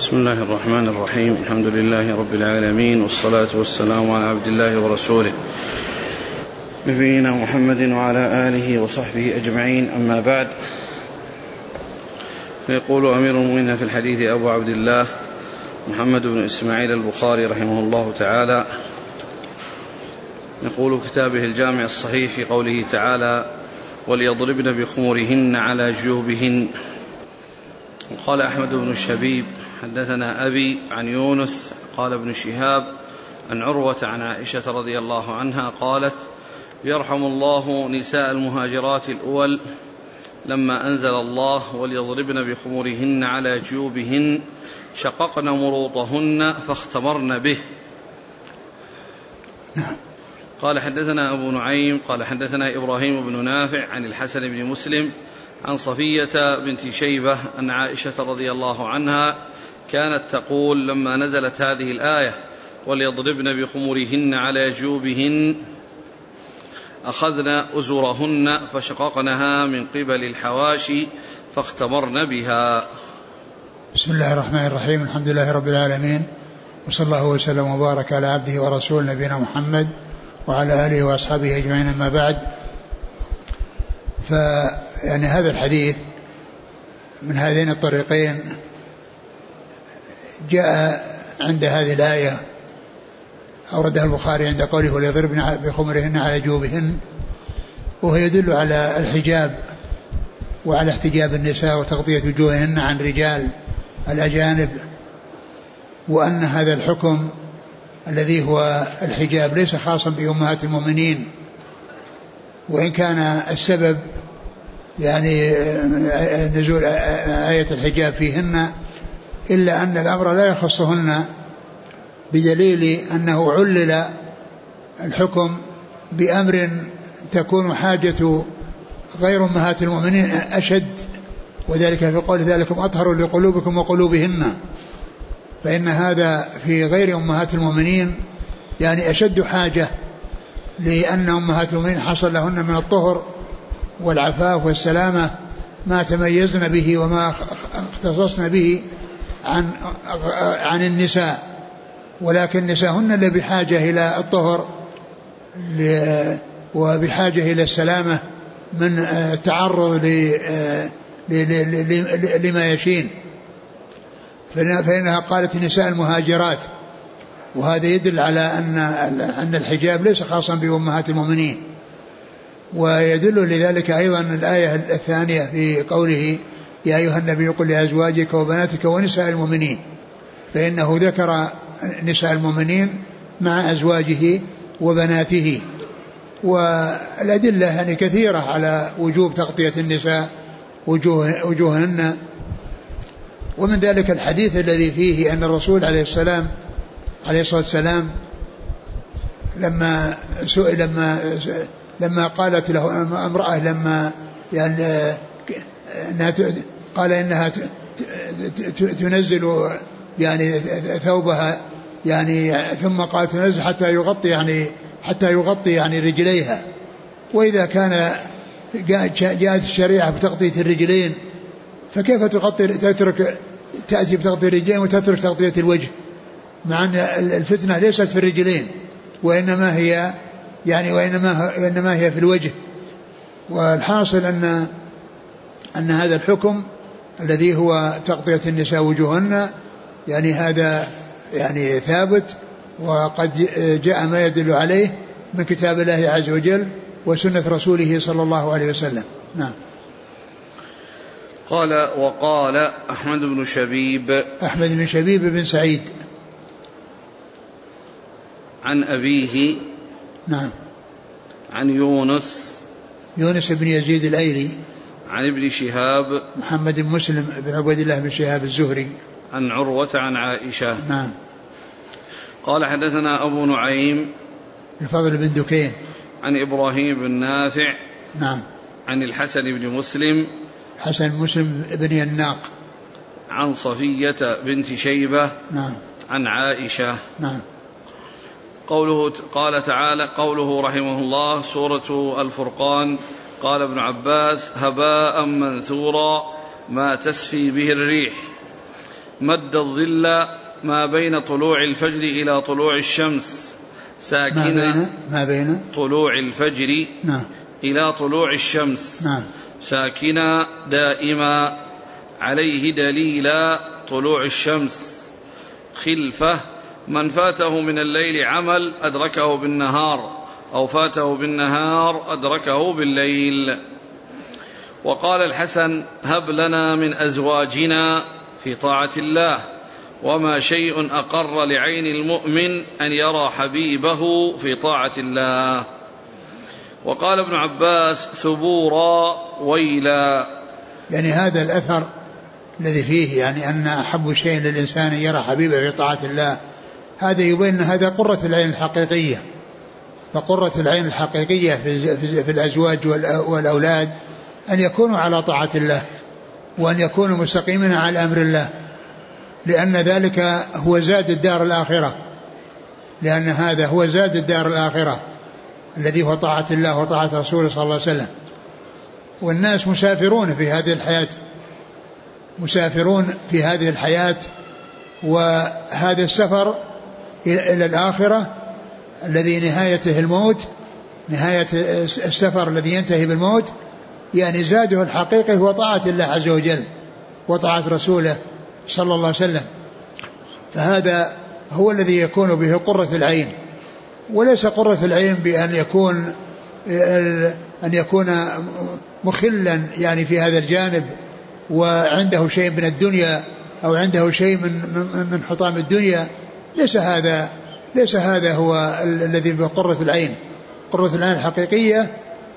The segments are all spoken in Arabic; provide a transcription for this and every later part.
بسم الله الرحمن الرحيم. الحمد لله رب العالمين، والصلاة والسلام على عبد الله ورسوله نبينا محمد وعلى آله وصحبه أجمعين، أما بعد. فيقول أمير المؤمنين في الحديث أبو عبد الله محمد بن إسماعيل البخاري رحمه الله تعالى، يقول كتابه الجامع الصحيح في قوله تعالى: وليضربن بخمرهن على جيوبهن. وقال أحمد بن الشبيب: حدثنا أبي عن يونس قال ابن شهاب عن عروة عن عائشة رضي الله عنها قالت: يرحم الله نساء المهاجرات الأول لما أنزل الله وليضربن بخمرهن على جيوبهن شققن مروطهن فاختمرن به. قال حدثنا أبو نعيم قال حدثنا إبراهيم بن نافع عن الحسن بن مسلم عن صفية بنت شيبة أن عائشة رضي الله عنها كانت تقول لما نزلت هذه الآية: وليضربن بخمرهن على جيوبهن أخذن أزرهن فشققنها من قبل الحواشي فاختمرن بها. بسم الله الرحمن الرحيم. الحمد لله رب العالمين، وصلى الله وسلم وبارك على عبده ورسوله نبينا محمد وعلى آله وأصحابه أجمعين، أما بعد. فيعني هذا الحديث من هذين الطريقين جاء عند هذه الآية، أوردها البخاري عند قوله: وليضربن بخمرهن على جيوبهن، وهو يدل على الحجاب وعلى احتجاب النساء وتغطية وجوههن عن رجال الأجانب، وأن هذا الحكم الذي هو الحجاب ليس خاصا بأمهات المؤمنين، وإن كان السبب يعني نزول آية الحجاب فيهن، إلا أن الأمر لا يخصهن، بدليل أنه علل الحكم بأمر تكون حاجة غير أمهات المؤمنين أشد، وذلك في قول: ذلكم أطهر لقلوبكم وقلوبهن. فإن هذا في غير أمهات المؤمنين يعني أشد حاجة، لأن أمهات المؤمنين حصل لهن من الطهر والعفاف والسلامة ما تميزن به وما اختصصن به عن النساء، ولكن نساهن اللي بحاجة إلى الطهر وبحاجة إلى السلامة من التعرض لما يشين، فإنها قالت نساء المهاجرات، وهذا يدل على أن الحجاب ليس خاصا بأمهات المؤمنين. ويدل لذلك أيضا الآية الثانية في قوله: يا أيها النبي قل لأزواجك وبناتك ونساء المؤمنين، فإنه ذكر نساء المؤمنين مع أزواجه وبناته. والأدلة يعني كثيرة على وجوب تغطية النساء وجوههن، ومن ذلك الحديث الذي فيه أن الرسول عليه الصلاة والسلام لما قالت له امرأة لما يعني قال إنها تنزل يعني ثوبها، يعني ثم قال تنزل حتى يغطي يعني رجليها، وإذا كان جاءت الشريعة بتغطية الرجلين فكيف تأتي بتغطية الرجلين وتترك تغطية الوجه، مع أن الفتنة ليست في الرجلين وإنما هي في الوجه. والحاصل أن هذا الحكم الذي هو تغطية النساء وجوههن يعني هذا يعني ثابت، وقد جاء ما يدل عليه من كتاب الله عز وجل وسنة رسوله صلى الله عليه وسلم. نعم. قال: وقال أحمد بن شبيب بن سعيد عن أبيه نعم عن يونس بن يزيد الأيلي عن ابن شهاب محمد بن مسلم بن عبد الله بن شهاب الزهري عن عروة عن عائشة. نعم. قال حدثنا أبو نعيم الفضل بن دكين عن إبراهيم بن نافع نعم عن الحسن بن مسلم بن يناق عن صفية بنت شيبة نعم عن عائشة. نعم. قال تعالى: قوله رحمه الله، سورة الفرقان: قال ابن عباس: هباء منثورا ما تسفي به الريح. مد الظل ما بين طلوع الفجر إلى طلوع الشمس ساكنا ما بين طلوع الفجر إلى طلوع الشمس ساكنا دائما عليه دليل طلوع الشمس. خلفه من فاته من الليل عمل أدركه بالنهار أو فاته بالنهار أدركه بالليل. وقال الحسن هب لنا من أزواجنا في طاعة الله وما شيء أقر لعين المؤمن أن يرى حبيبه في طاعة الله. وقال ابن عباس ثبورا ويلا، يعني هذا الأثر الذي فيه يعني أن أحب شيء للإنسان أن يرى حبيبه في طاعة الله، هذا يبين أن هذا قرة العين الحقيقية. فقرة العين الحقيقية في الأزواج والأولاد أن يكونوا على طاعة الله وأن يكونوا مستقيمين على أمر الله، لأن ذلك هو زاد الدار الآخرة، لأن هذا هو زاد الدار الآخرة الذي هو طاعة الله وطاعة رسوله صلى الله عليه وسلم. والناس مسافرون في هذه الحياة، مسافرون في هذه الحياة، وهذا السفر إلى الآخرة الذي نهايته الموت، نهاية السفر الذي ينتهي بالموت، يعني زاده الحقيقي هو طاعة الله عز وجل وطاعة رسوله صلى الله عليه وسلم. فهذا هو الذي يكون به قرة العين، وليس قرة العين بأن يكون مخلا يعني في هذا الجانب وعنده شيء من الدنيا أو عنده شيء من حطام الدنيا. ليس هذا هو الذي بقرة العين. قرة العين الحقيقية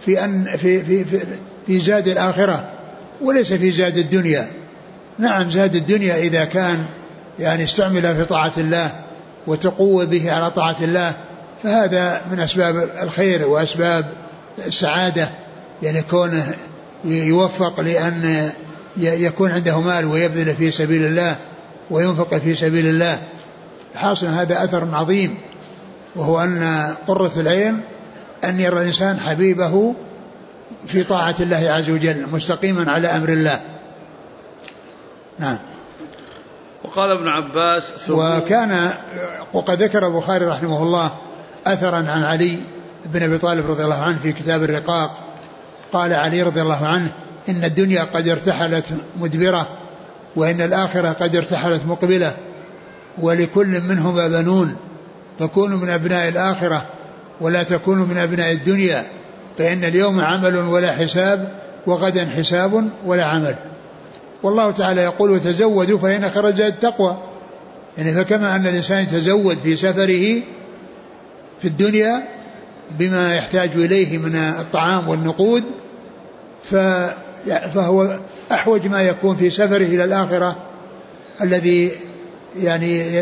في زاد الآخرة وليس في زاد الدنيا. نعم زاد الدنيا إذا كان يعني استعمل في طاعة الله وتقوى به على طاعة الله فهذا من أسباب الخير وأسباب السعادة، يعني كونه يوفق لأن يكون عنده مال ويبذل في سبيل الله وينفق في سبيل الله. حاصل هذا أثر عظيم، وهو أن قرة العين أن يرى الإنسان حبيبه في طاعة الله عز وجل مستقيما على أمر الله. نعم. وقال ابن عباس وقد ذكر البخاري رحمه الله أثرا عن علي بن أبي طالب رضي الله عنه في كتاب الرقاق. قال علي رضي الله عنه إن الدنيا قد ارتحلت مدبرة وإن الآخرة قد ارتحلت مقبلة ولكل منهما بنون، فكونوا من أبناء الآخرة ولا تكونوا من أبناء الدنيا، فإن اليوم عمل ولا حساب وغدا حساب ولا عمل. والله تعالى يقول وتزودوا فإن خير الزاد التقوى، يعني فكما أن الإنسان يتزود في سفره في الدنيا بما يحتاج إليه من الطعام والنقود، فهو أحوج ما يكون في سفره إلى الآخرة الذي يعني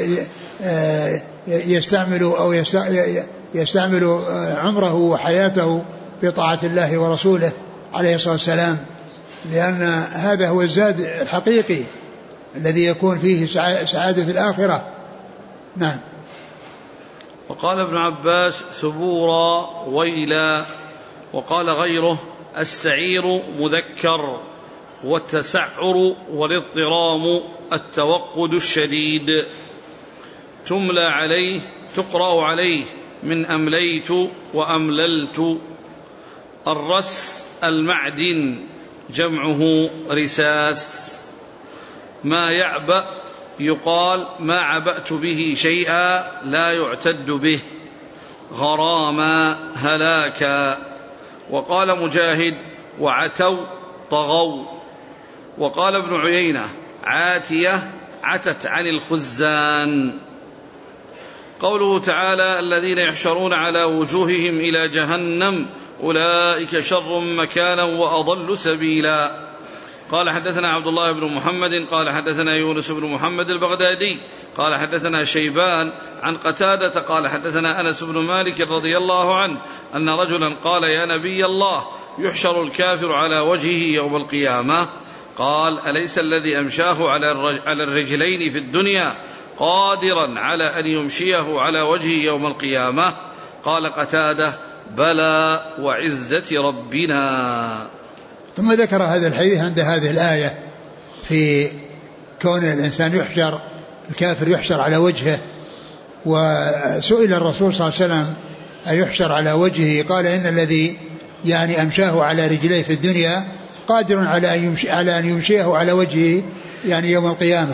يستعمل عمره وحياته بطاعة الله ورسوله عليه الصلاة والسلام، لأن هذا هو الزاد الحقيقي الذي يكون فيه سعادة الآخرة. نعم. وقال ابن عباس ثبورا ويلا. وقال غيره السعير مذكر، والتسعر والاضطرام التوقد الشديد، تملى عليه تقرأ عليه من أمليت وأمللت. الرس المعدن جمعه رساس. ما يعبأ يقال ما عبأت به شيئا لا يعتد به. غراما هلاكا. وقال مجاهد وعتوا طغوا. وقال ابن عيينة عاتية عتت عن الخزان. قوله تعالى الذين يحشرون على وجوههم إلى جهنم أولئك شر مكانا وأضل سبيلا. قال حدثنا عبد الله بن محمد قال حدثنا يونس بن محمد البغدادي قال حدثنا شيبان عن قتادة قال حدثنا أنس بن مالك رضي الله عنه أن رجلا قال يا نبي الله يحشر الكافر على وجهه يوم القيامة؟ قال أليس الذي أمشاه على الرجلين في الدنيا قادرا على أن يمشيه على وجهه يوم القيامة؟ قال قتادة بلى وعزة ربنا. ثم ذكر هذا الحديث عند هذه الآية في كون الإنسان يحشر، الكافر يحشر على وجهه. وسئل الرسول صلى الله عليه وسلم أيحشر على وجهه؟ قال إن الذي يعني أمشاه على رجليه في الدنيا قادر على أن يمشيه على وجهه يعني يوم القيامة.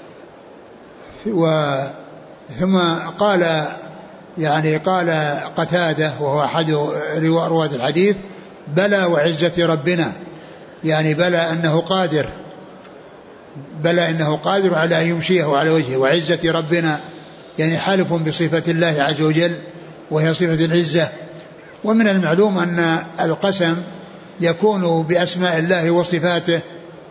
ثم قال قتادة وهو أحد رواة الحديث: بلى وعزة ربنا، يعني بلى أنه قادر على أن يمشيه على وجهه، وعزة ربنا يعني حالف بصفة الله عز وجل وهي صفة العزة. ومن المعلوم أن القسم يكون بأسماء الله وصفاته،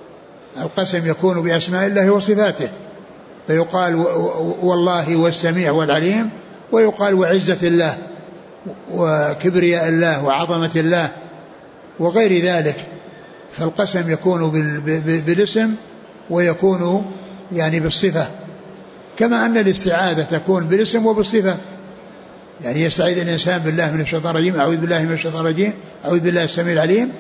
فيقال والله والسميع والعليم، ويقال وعزة الله وكبرياء الله وعظمة الله وغير ذلك. فالقسم يكون بالاسم ويكون يعني بالصفة، كما أن الاستعاذة تكون بالاسم وبالصفة. يعني يستعيذ الإنسان بالله من الشيطان الرجيم، أعوذ بالله من الشيطان الرجيم، أعوذ بالله السميع العليم،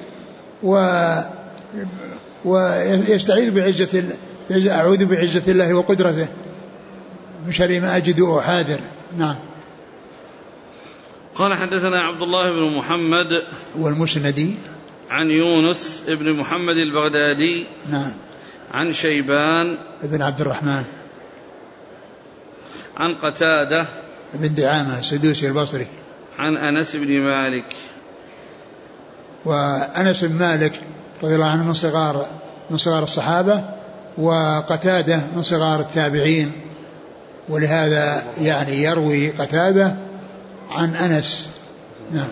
ويستعيذ أعوذ بعزة الله وقدرته من شر ما أجد وأحاذر. نعم. قال حدثنا عبد الله بن محمد والمسندي عن يونس بن محمد البغدادي. نعم. عن شيبان بن عبد الرحمن عن قتادة بن دعامة السدوسي البصري عن أنس بن مالك. وأنس بن مالك رضي الله عنه من صغار الصحابة، وقتادة من صغار التابعين، ولهذا يعني يروي قتادة عن أنس. نعم.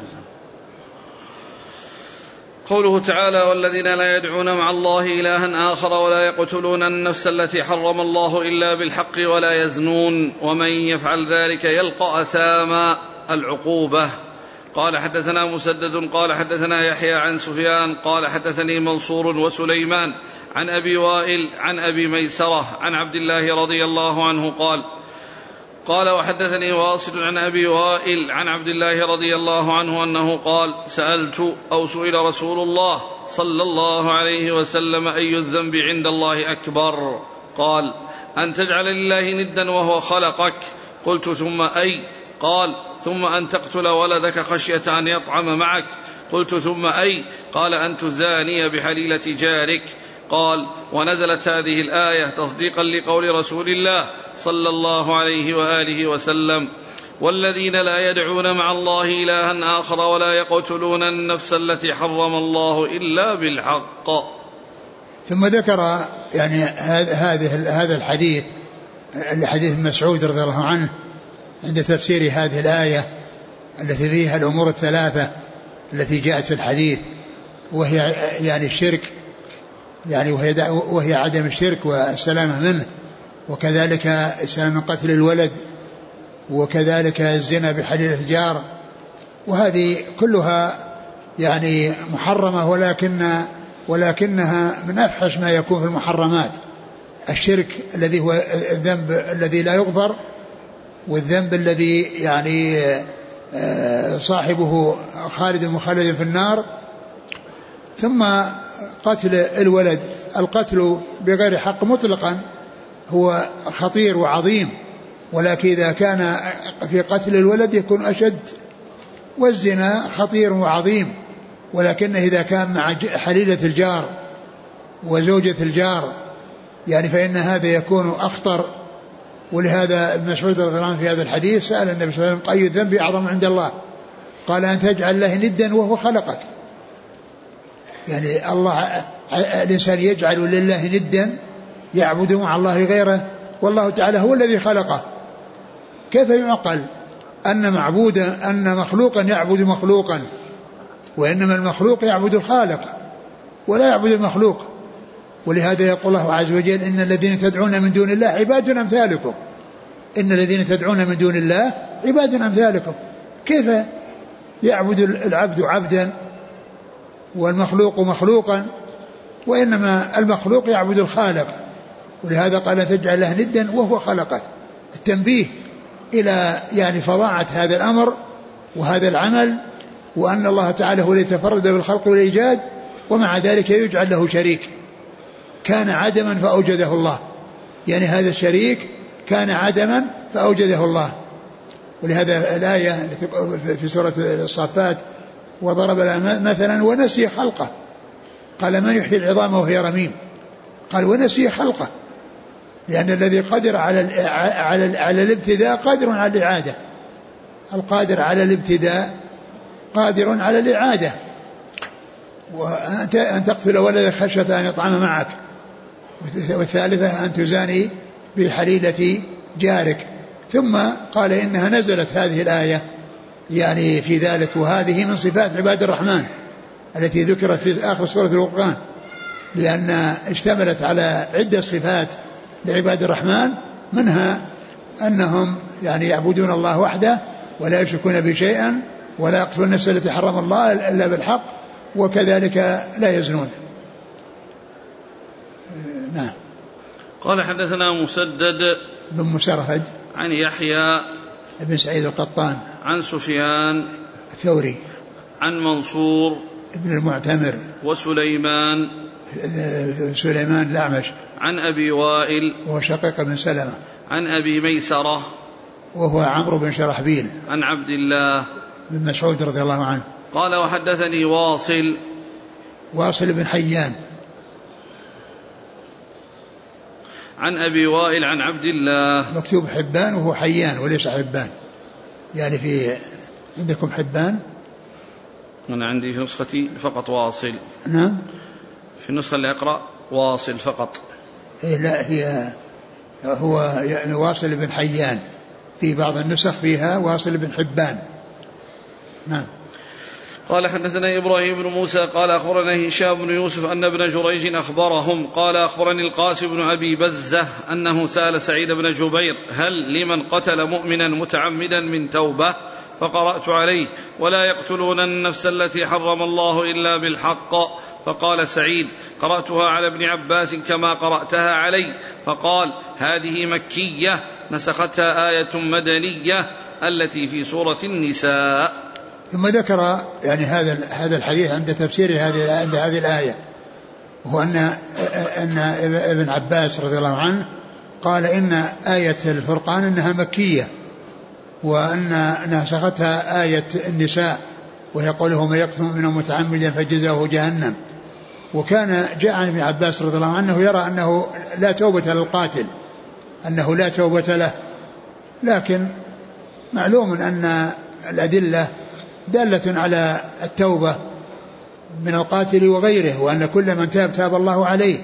قوله تعالى: والذين لا يدعون مع الله إلها آخر ولا يقتلون النفس التي حرم الله إلا بالحق ولا يزنون ومن يفعل ذلك يلقى أثاما. العقوبة. قال حدثنا مسدد قال حدثنا يحيى عن سفيان قال حدثني منصور وسليمان عن أبي وائل عن أبي ميسرة عن عبد الله رضي الله عنه قال وحدثني واصل عن أبي وائل عن عبد الله رضي الله عنه أنه قال: سئل رسول الله صلى الله عليه وسلم: أي الذنب عند الله أكبر؟ قال: أن تجعل لله ندا وهو خلقك. قلت: ثم أي؟ قال: ثم أن تقتل ولدك خشية أن يطعم معك. قلت: ثم أي؟ قال: أن تزاني بحليلة جارك. قال: ونزلت هذه الآية تصديقا لقول رسول الله صلى الله عليه وآله وسلم: والذين لا يدعون مع الله إلها آخر ولا يقتلون النفس التي حرم الله إلا بالحق. ثم ذكر يعني هذا الحديث، الحديث مسعود رضي الله عنه، عند تفسير هذه الآية التي فيها الأمور الثلاثة التي جاءت في الحديث، وهي يعني الشرك، يعني وهي عدم الشرك والسلامة منه، وكذلك السلام من قتل الولد، وكذلك الزنا بحليل الجار. وهذه كلها يعني محرمة، ولكنها من أفحش ما يكون في المحرمات. الشرك الذي هو الذنب الذي لا يغفر، والذنب الذي يعني صاحبه خالد مخلد في النار. ثم قتل الولد، القتل بغير حق مطلقا هو خطير وعظيم، ولكن إذا كان في قتل الولد يكون أشد. والزنا خطير وعظيم، ولكن إذا كان مع حليلة الجار وزوجة الجار يعني فإن هذا يكون أخطر. ولهذا ابن مسعود رضي الله عنه في هذا الحديث سأل النبي صلى الله عليه وسلم: أي الذنب أعظم عند الله؟ قال: أن تجعل له ندا وهو خلقك. يعني الإنسان يجعل لله ندا يعبد مع الله غيره، والله تعالى هو الذي خلقه. كيف يعقل أن مخلوقا يعبد مخلوقا، وإنما المخلوق يعبد الخالق ولا يعبد المخلوق؟ ولهذا يقول الله عز وجل: إن الذين تدعون من دون الله عباد أمثالكم. إن الذين تدعون من دون الله عباد أمثالكم. كيف يعبد العبد عبدا والمخلوق مخلوقا؟ وإنما المخلوق يعبد الخالق. ولهذا قال: تجعل له ندا وهو خلقك. التنبيه إلى يعني فظاعة هذا الأمر وهذا العمل، وأن الله تعالى هو الذي تفرد بالخلق والإيجاد، ومع ذلك يجعل له شريك. كان عدما فأوجده الله، يعني هذا الشريك كان عدما فأوجده الله. ولهذا الآية في سورة الصافات وضرب لها مثلا ونسي خلقه، قال من يحيي العظام وهي رميم، قال ونسي خلقه، لأن الذي قدر على الابتداء قادر على الإعادة، القادر على الابتداء قادر على الإعادة. وأنت أن تقتل ولدك خشية أن يطعم معك، والثالثة أن تزاني بحليلة جارك. ثم قال إنها نزلت هذه الآية يعني في ذلك، وهذه من صفات عباد الرحمن التي ذكرت في آخر سورة الفرقان، لأن اشتملت على عدة صفات لعباد الرحمن، منها أنهم يعني يعبدون الله وحده ولا يشركون به شيئا ولا يقتلون النفس التي حرم الله إلا بالحق وكذلك لا يزنون. نعم. قال حدثنا مسدد بن مسرهد عن يحيى بن سعيد القطان عن سفيان الثوري عن منصور ابن المعتمر وسليمان الأعمش عن أبي وائل وهو شقيق بن سلمة عن أبي ميسرة وهو عمرو بن شرحبيل عن عبد الله بن مسعود رضي الله عنه قال وحدثني واصل بن حيان عن أبي وائل عن عبد الله. مكتوب حبان وهو حيان وليس حبان، يعني في عندكم حبان؟ أنا عندي في نسختي فقط واصل. نعم. في النسخة اللي أقرأ واصل فقط. إيه لا، هو يعني واصل بن حيان، في بعض النسخ فيها واصل بن حبان. نعم. قال حدثنا إبراهيم بن موسى قال أخبرنا هشام بن يوسف أن ابن جريج أخبرهم قال أخبرني القاسم بن أبي بزة أنه سأل سعيد بن جبير هل لمن قتل مؤمنا متعمدا من توبة؟ فقرأت عليه ولا يقتلون النفس التي حرم الله إلا بالحق. فقال سعيد قرأتها على ابن عباس كما قرأتها علي. فقال هذه مكية نسختها آية مدنية التي في سورة النساء. ثم ذكر يعني هذا الحديث عند تفسير هذه الآية، وهو أن ابن عباس رضي الله عنه قال إن آية الفرقان إنها مكية، وأن نسختها آية النساء وهي قوله من يقتل منهم متعمدا فجزاؤه جهنم. وكان جاء عن ابن عباس رضي الله عنه يرى أنه لا توبة للقاتل، أنه لا توبة له، لكن معلوم أن الأدلة دالة على التوبة من القاتل وغيره، وأن كل من تاب الله عليه.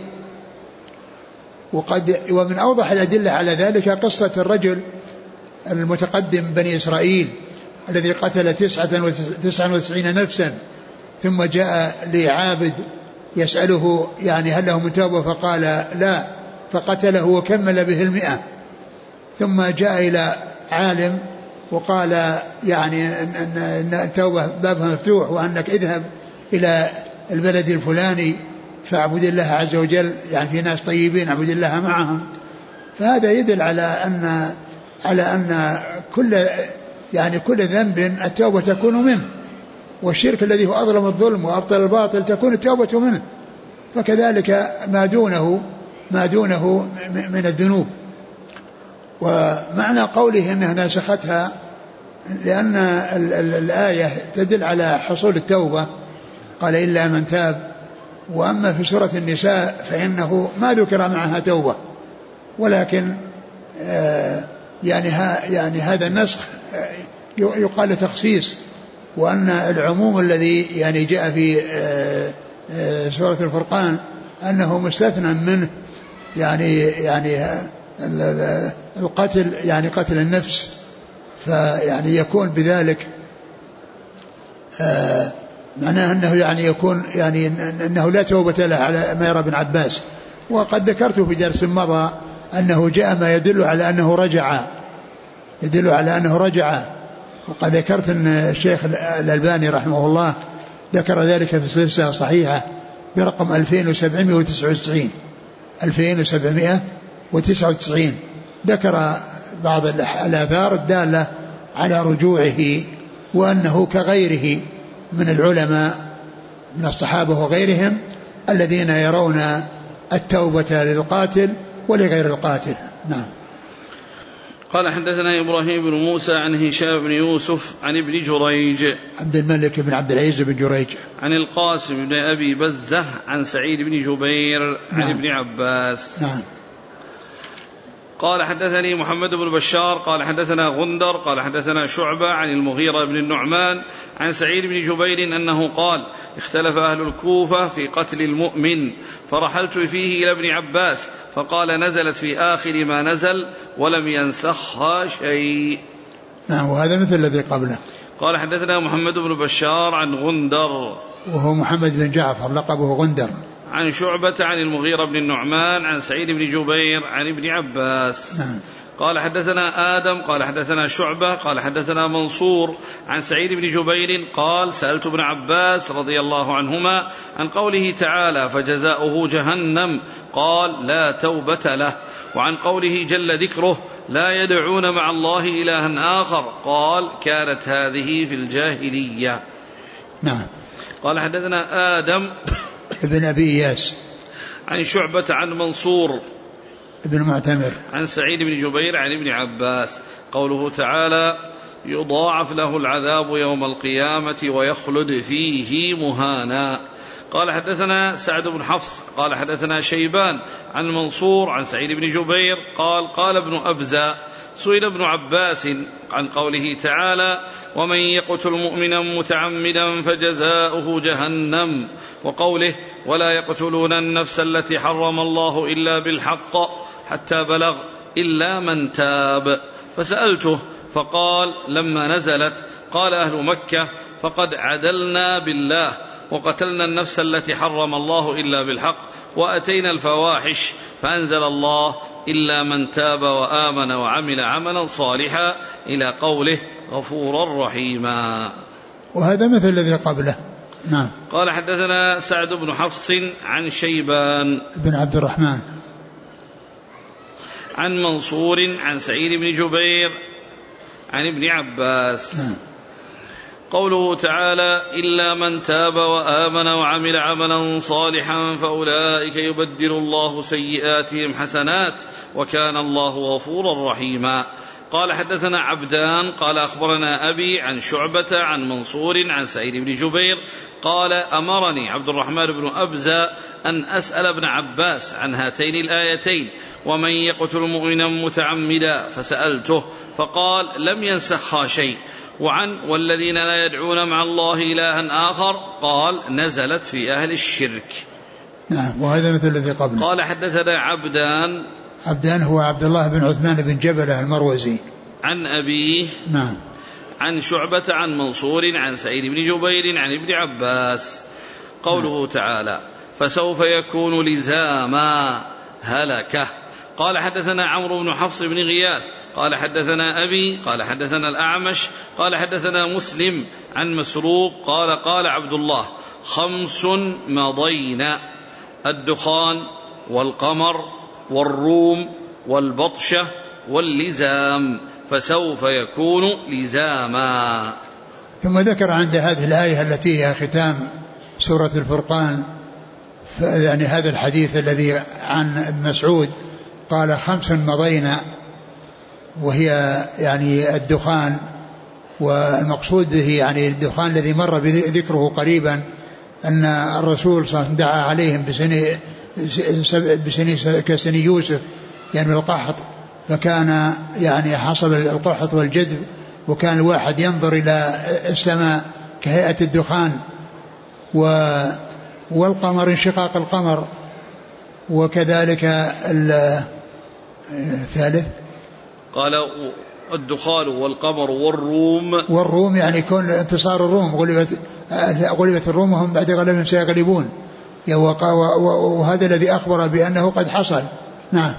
ومن أوضح الأدلة على ذلك قصة الرجل المتقدم بني إسرائيل الذي قتل 99 نفسا، ثم جاء لعابد يسأله يعني هل له من توبة فقال لا، فقتله وكمل به 100. ثم جاء إلى عالم وقال يعني أن التوبة بابها مفتوح، وأنك اذهب إلى البلد الفلاني فاعبد الله عز وجل، يعني في ناس طيبين اعبد الله معهم. فهذا يدل على أن كل ذنب التوبة تكون منه، والشرك الذي هو أظلم الظلم وأبطل الباطل تكون التوبة منه، فكذلك ما دونه من الذنوب. ومعنى قوله إنها ناسختها لأن الآية تدل على حصول التوبة، قال إلا من تاب. وأما في سورة النساء فإنه ما ذكر معها توبة، ولكن يعني هذا النسخ يقال تخصيص، وأن العموم الذي يعني جاء في سورة الفرقان أنه مستثنى منه يعني القتل، يعني قتل النفس، فيعني يكون بذلك معناه أنه يعني يكون يعني أنه لا توبة له على ما يرى ابن عباس. وقد ذكرت في درس مضى أنه جاء ما يدل على أنه رجع، وقد ذكرت أن الشيخ الألباني رحمه الله ذكر ذلك في سلسلة صحيحة برقم 2799 ذكر بعض الآثار الدالة على رجوعه، وأنه كغيره من العلماء من الصحابة وغيرهم الذين يرون التوبة للقاتل ولغير القاتل. نعم. قال حدثنا إبراهيم بن موسى عن هشام بن يوسف عن ابن جريج عبد الملك بن عبد العزيز بن جريج عن القاسم بن أبي بزة عن سعيد بن جبير عن ابن عباس. نعم. قال حدثني محمد بن بشار قال حدثنا غندر قال حدثنا شعبة عن المغيرة بن النعمان عن سعيد بن جبير أنه قال اختلف أهل الكوفة في قتل المؤمن فرحلت فيه إلى ابن عباس فقال نزلت في آخر ما نزل ولم ينسخها شيء. نعم. وهذا مثل الذي قبله. قال حدثنا محمد بن بشار عن غندر وهو محمد بن جعفر لقبه غندر عن شعبة عن المغيرة بن النعمان عن سعيد بن جبير عن ابن عباس. نعم. قال حدثنا آدم قال حدثنا شعبة قال حدثنا منصور عن سعيد بن جبير قال سألت ابن عباس رضي الله عنهما عن قوله تعالى فجزاؤه جهنم قال لا توبة له، وعن قوله جل ذكره لا يدعون مع الله إلها آخر قال كانت هذه في الجاهلية. نعم. قال حدثنا آدم ابن أبي إياس عن شعبة عن منصور ابن معتمر عن سعيد بن جبير عن ابن عباس قوله تعالى يضاعف له العذاب يوم القيامة ويخلد فيه مهانا. قال حدثنا سعد بن حفص قال حدثنا شيبان عن منصور عن سعيد بن جبير قال ابن أبزة سئل ابن عباس عن قوله تعالى ومن يقتل مؤمنا متعمدا فجزاؤه جهنم، وقوله ولا يقتلون النفس التي حرم الله إلا بالحق حتى بلغ إلا من تاب، فسألته فقال لما نزلت قال أهل مكة فقد عدلنا بالله وقتلنا النفس التي حرم الله إلا بالحق وأتينا الفواحش فأنزل الله إلا من تاب وآمن وعمل عملا صالحا إلى قوله غفورا رحيما. وهذا مثل الذي قبله. نعم. قال حدثنا سعد بن حفص عن شيبان بن عبد الرحمن عن منصور عن سعيد بن جبير عن ابن عباس. نعم. قوله تعالى إلا من تاب وآمن وعمل عملا صالحا فأولئك يبدل الله سيئاتهم حسنات وكان الله غفورا رحيما. قال حدثنا عبدان قال أخبرنا أبي عن شعبة عن منصور عن سعيد بن جبير قال أمرني عبد الرحمن بن أبزة أن أسأل ابن عباس عن هاتين الآيتين ومن يقتل مؤمنا متعمدا، فسألته فقال لم ينسخها شيء. وعن والذين لا يدعون مع الله إلها آخر قال نزلت في أهل الشرك. نعم. وهذا مثل الذي قبله. قال حدثنا عبدان هو عبد الله بن عثمان بن جبلة المروزي عن أبيه. نعم. عن شعبة عن منصور عن سعيد بن جبير عن ابن عباس قوله تعالى فسوف يكون لزاما هلكه. قال حدثنا عمرو بن حفص بن غياث قال حدثنا أبي قال حدثنا الأعمش قال حدثنا مسلم عن مسروق قال عبد الله 5 مضينا الدخان والقمر والروم والبطشة واللزام فسوف يكون لزاما. ثم ذكر عند هذه الآية التي هي ختام سورة الفرقان يعني هذا الحديث الذي عن ابن مسعود قال 5 مضينا، وهي يعني الدخان، والمقصود به يعني الدخان الذي مر بذكره قريبا أن الرسول صلى الله عليه وسلم دعا عليهم بسني كسني يوسف يعني القحط، فكان يعني حصل القحط والجدب، وكان الواحد ينظر إلى السماء كهيئة الدخان، والقمر انشقاق القمر، وكذلك الثالث قال الدخان والقمر والروم يعني يكون انتصار الروم، غلبت الروم وهم بعد غلبهم سيغلبون، وهذا الذي أخبر بأنه قد حصل. نعم.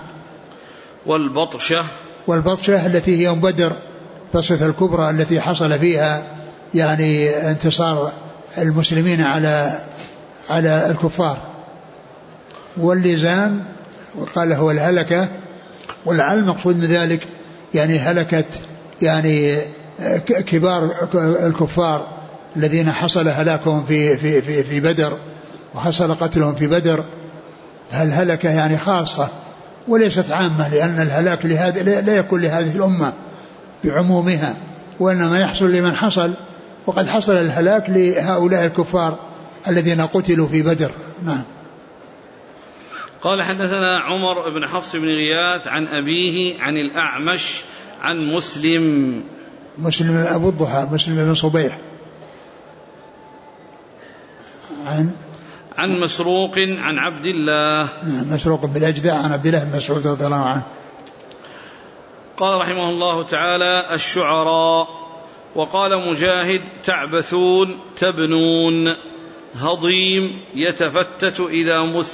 والبطشة التي هي يوم بدر، بطشة الكبرى التي حصل فيها يعني انتصار المسلمين على الكفار. واللزام وقال هو الهلكة، ولعل المقصود من ذلك يعني هلكت يعني كبار الكفار الذين حصل هلاكهم في بدر وحصل قتلهم في بدر، هلكة يعني خاصة وليست عامة، لأن الهلاك لا يكون لهذه الأمة بعمومها، وإنما يحصل لمن حصل، وقد حصل الهلاك لهؤلاء الكفار الذين قتلوا في بدر. نعم. قال حدثنا عمر بن حفص بن غياث عن أبيه عن الأعمش عن مسلم أبو الضحى مسلم بن صبيح عن مسروق عن عبد الله. مسروق بن الأجدع عن عبد الله بن مسعود رضي الله عنه. قال رحمه الله تعالى: الشعراء. وقال مجاهد: تعبثون تبنون. هضيم يتفتت إذا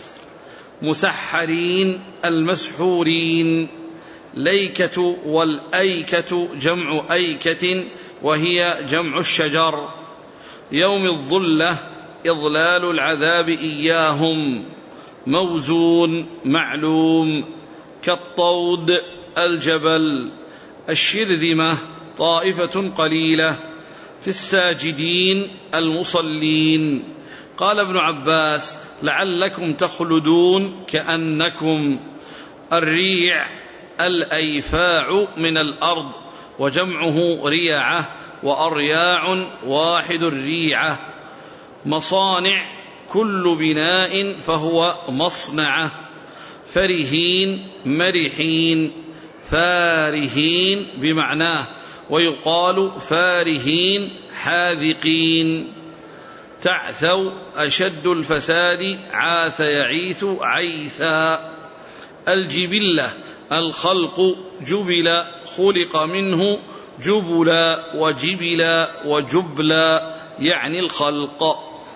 مسحرين المسحورين. ليكة والأيكة جمع أيكة وهي جمع الشجر. يوم الظلة إضلال العذاب إياهم. موزون معلوم. كالطود الجبل. الشرذمة طائفة قليلة. في الساجدين المصلين. قال ابن عباس: لعلكم تخلدون كأنكم. الريع الأيفاع من الأرض، وجمعه ريعة، وأرياع واحد الريعة. مصانع كل بناء فهو مصنعة. فرهين مرحين. فارهين بمعناه، ويقال فارهين حاذقين. تعثوا أشد الفساد. عاث يعيث عيثا. الجبلة الخلق. جبل خلق منه جبلا وجبلا وجبلا، يعني الخلق.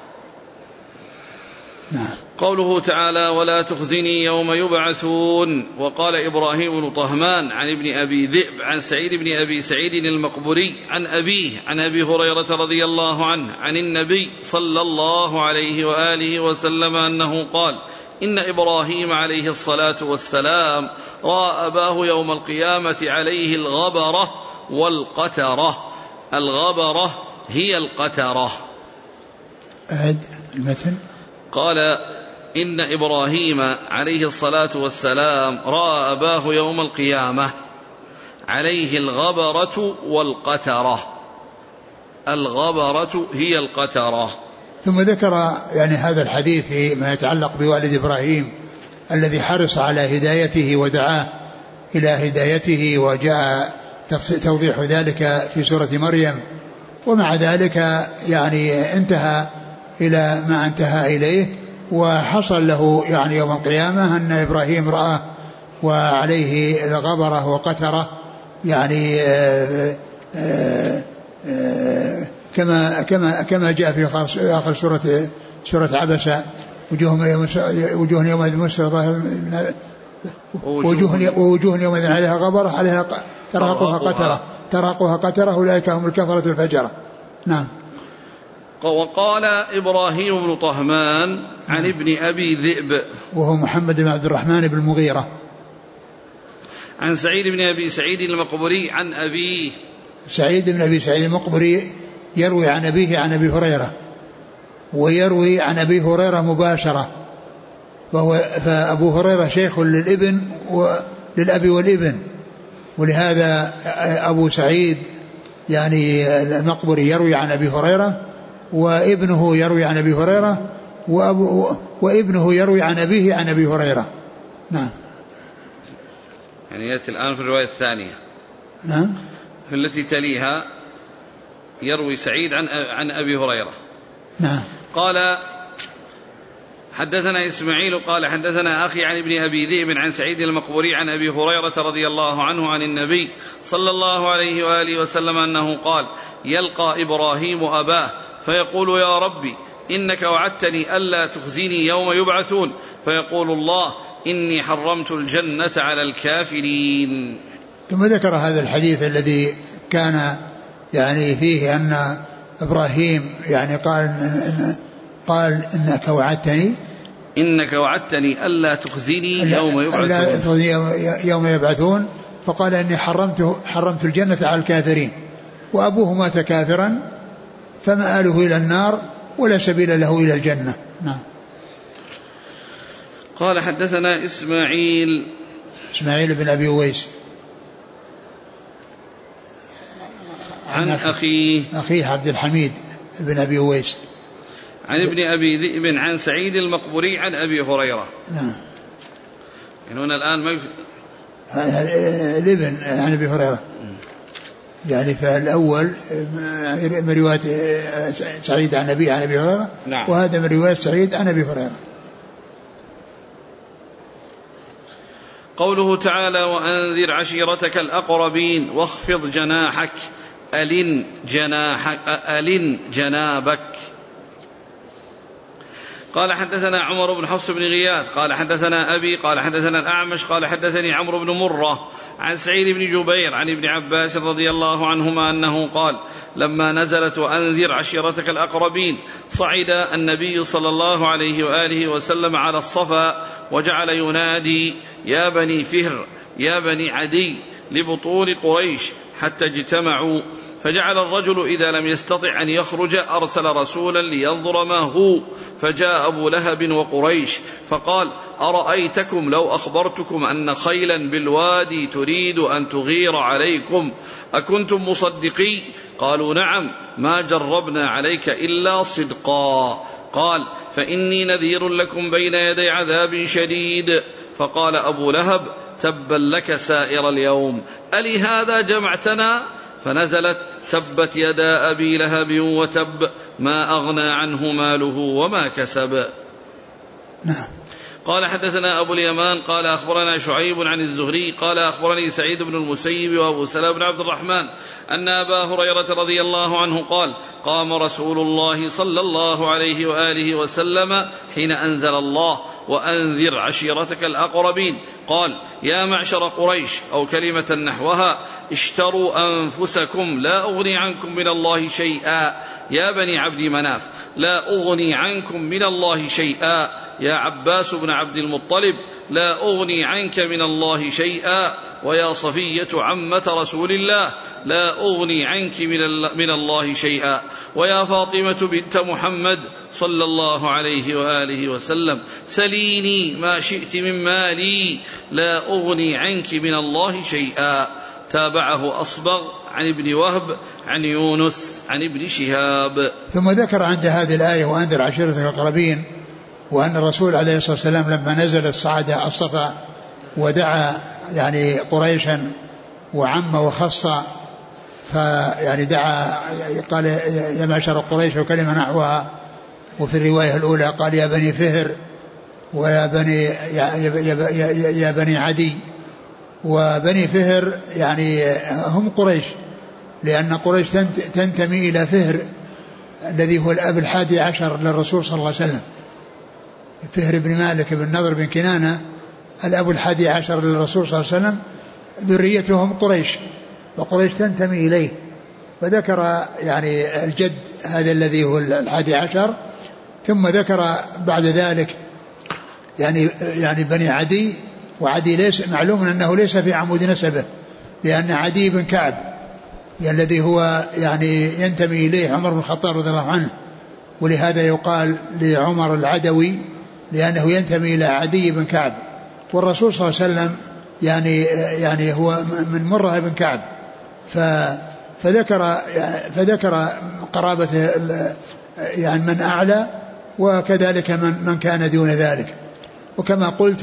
قوله تعالى: ولا تخزني يوم يبعثون. وقال إبراهيم بن طهمان عن ابن أبي ذئب عن سعيد بن أبي سعيد المقبري عن أبيه عن أبي هريرة رضي الله عنه عن النبي صلى الله عليه وآله وسلم أنه قال: إن إبراهيم عليه الصلاة والسلام رأى أباه يوم القيامة عليه الغبرة والقترة. الغبرة هي القترة. المتن. قال: إن إبراهيم عليه الصلاة والسلام رأى أباه يوم القيامة عليه الغبرة والقترة. الغبرة هي القترة. ثم ذكر يعني هذا الحديث فيما يتعلق بوالد إبراهيم الذي حرص على هدايته ودعاه إلى هدايته، وجاء توضيح ذلك في سورة مريم. ومع ذلك يعني انتهى إلى ما انتهى إليه، وحصل له يعني يوم القيامة أن إبراهيم رأى وعليه الغبرة وقترة، يعني كما جاء في آخر سورة عبسة: وجوه يومئذ مسرة، ووجوه يومئذ عليها غبرة عليها ترهقها قترة أولئك هم الكفرة الفجرة. نعم. وقال إبراهيم بن طهمان عن ابن أبي ذئب وهو محمد بن عبد الرحمن بن المغيرة عن سعيد بن أبي سعيد المقبري عن أبيه. سعيد بن أبي سعيد المقبري يروي عن أبيه عن أبي هريرة، ويروي عن أبي هريرة مباشرة، فأبو هريرة شيخ للابن وللأب والابن، ولهذا أبو سعيد يعني المقبري يروي عن أبي هريرة، وابنه يروي عن أبي هريرة، وابنه يروي عن أبيه عن أبي هريرة. نعم. يعني يأتي الآن في الرواية الثانية. نعم. في التي تليها يروي سعيد عن أبي هريرة. نعم. قال: حدثنا إسماعيل قال حدثنا أخي عن ابن أبي ذئب عن سعيد المقبري عن أبي هريرة رضي الله عنه عن النبي صلى الله عليه وآله وسلم أنه قال: يلقى إبراهيم أباه فيقول: يا ربي إنك وعدتني ألا تخزيني يوم يبعثون، فيقول الله: إني حرمت الجنة على الكافرين. ثم ذكر هذا الحديث الذي كان يعني فيه أن إبراهيم يعني قال إنك وعدتني ألا تخزيني يوم يبعثون، فقال إني حرمت الجنة على الكافرين، وأبوه مات كافرا فمآله إلى النار ولا سبيل له إلى الجنة. نعم. قال حدثنا إسماعيل بن أبي أويس عن أخيه عبد الحميد بن أبي أويس عن ابن أبي ذئب عن سعيد المقبري عن أبي هريرة. نعم. يعني هنا الآن ما الابن عن أبي هريرة، يعني فالأول من رواية سعيد عن أبي هريرة. نعم. وهذا من رواية سعيد عن أبي هريرة. قوله تعالى وأنذر عشيرتك الأقربين واخفض جناحك ألن جنابك. قال حدثنا عمر بن حفص بن غياث قال حدثنا أبي قال حدثنا الأعمش قال حدثني عمرو بن مرة عن سعيد بن جبير عن ابن عباس رضي الله عنهما أنه قال لما نزلت وأنذر عشيرتك الأقربين صعد النبي صلى الله عليه وآله وسلم على الصفا وجعل ينادي يا بني فهر يا بني عدي لبطون قريش حتى اجتمعوا، فجعل الرجل إذا لم يستطع أن يخرج أرسل رسولا لينظر ما هو، فجاء أبو لهب وقريش فقال أرأيتكم لو أخبرتكم أن خيلا بالوادي تريد أن تغير عليكم أكنتم مصدقي؟ قالوا نعم ما جربنا عليك إلا صدقا. قال فإني نذير لكم بين يدي عذاب شديد. فقال أبو لهب تبا لك سائر اليوم ألهذا جمعتنا؟ فنزلت تبت يدا أبي لهب وتب ما أغنى عنه ماله وما كسب. نعم. قال حدثنا أبو اليمان قال أخبرنا شعيب عن الزهري قال أخبرني سعيد بن المسيب وأبو سلمة بن عبد الرحمن أن أبا هريرة رضي الله عنه قال قام رسول الله صلى الله عليه وآله وسلم حين أنزل الله وأنذر عشيرتك الأقربين قال يا معشر قريش أو كلمة نحوها اشتروا أنفسكم لا أغني عنكم من الله شيئا يا بني عبد مناف لا أغني عنكم من الله شيئا يا عباس بن عبد المطلب لا أغني عنك من الله شيئا ويا صفية عمة رسول الله لا أغني عنك من الله شيئا ويا فاطمة بنت محمد صلى الله عليه وآله وسلم سليني ما شئت من مالي لا أغني عنك من الله شيئا. تابعه أصبغ عن ابن وهب عن يونس عن ابن شهاب. ثم ذكر عند هذه الآية وأنذر عشيرتك الأقربين وأن الرسول عليه الصلاة والسلام لما نزل الصعد الصفا ودعا يعني قريشا وعم وخص فيعني دعا قال يا معشر قريش وكلمة نحوها، وفي الرواية الأولى قال يا بني فهر ويا بني يا بني عدي. وبني فهر يعني هم قريش لأن قريش تنتمي إلى فهر الذي هو الأب 11 للرسول صلى الله عليه وسلم، فهر بن مالك بن نضر بن كنانة الأب 11 للرسول صلى الله عليه وسلم ذريتهم قريش وقريش تنتمي إليه. فذكر يعني الجد هذا الذي هو 11 ثم ذكر بعد ذلك يعني بني عدي. وعدي ليس معلوم أنه ليس في عمود نسبه لأن عدي بن كعب الذي هو يعني ينتمي إليه عمر بن الخطاب رضي الله عنه، ولهذا يقال لعمر العدوي لأنه ينتمي إلى عدي بن كعب. والرسول صلى الله عليه وسلم يعني هو من مرة بن كعب فذكر قرابة يعني من أعلى وكذلك من كان دون ذلك. وكما قلت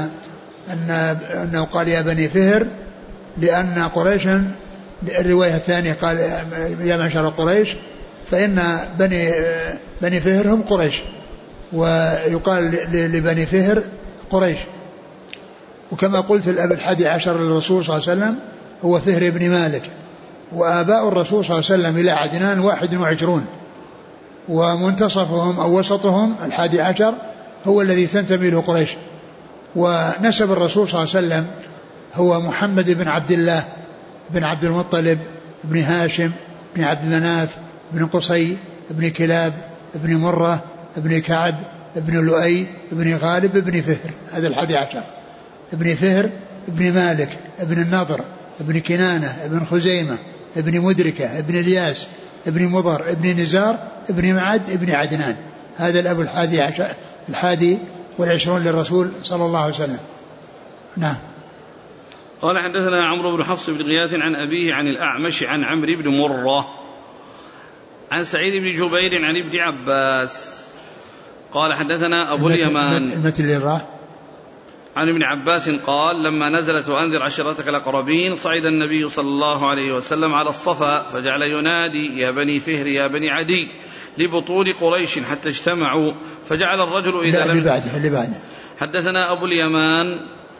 أنه قال يا بني فهر لأن قريشا الرواية الثانية قال يا معشر قريش فإن بني فهر هم قريش ويقال لبني فهر قريش. وكما قلت الأب 11 للرسول صلى الله عليه وسلم هو فهر بن مالك، وآباء الرسول صلى الله عليه وسلم إلى عدنان 21 ومنتصفهم أو وسطهم 11 هو الذي تنتمي له قريش. ونسب الرسول صلى الله عليه وسلم هو محمد بن عبد الله بن عبد المطلب بن هاشم بن عبد مناف بن قصي بن كلاب بن مرة بن كعب بن لؤي بن غالب بن فهر. هذا 11 ابن فهر ابن مالك ابن النضر ابن كنانة ابن خزيمة ابن مدركة ابن الياس ابن مضر ابن نزار ابن معد ابن عدنان. هذا الأب 11 والعشرون للرسول صلى الله عليه وسلم. نعم. قال حدثنا عمرو بن حفص بن غياث عن أبيه عن الأعمش عن عمرو بن مرة عن سعيد بن جبير عن ابن عباس قال حدثنا أبو اليمان مثل عن ابن عباس قال لما نزلت وأنذر عشيرتك الأقربين صعد النبي صلى الله عليه وسلم على الصفا فجعل ينادي يا بني فهر يا بني عدي لبطون قريش حتى اجتمعوا فجعل الرجل إذا لم اللي بعده حدثنا أبو اليمان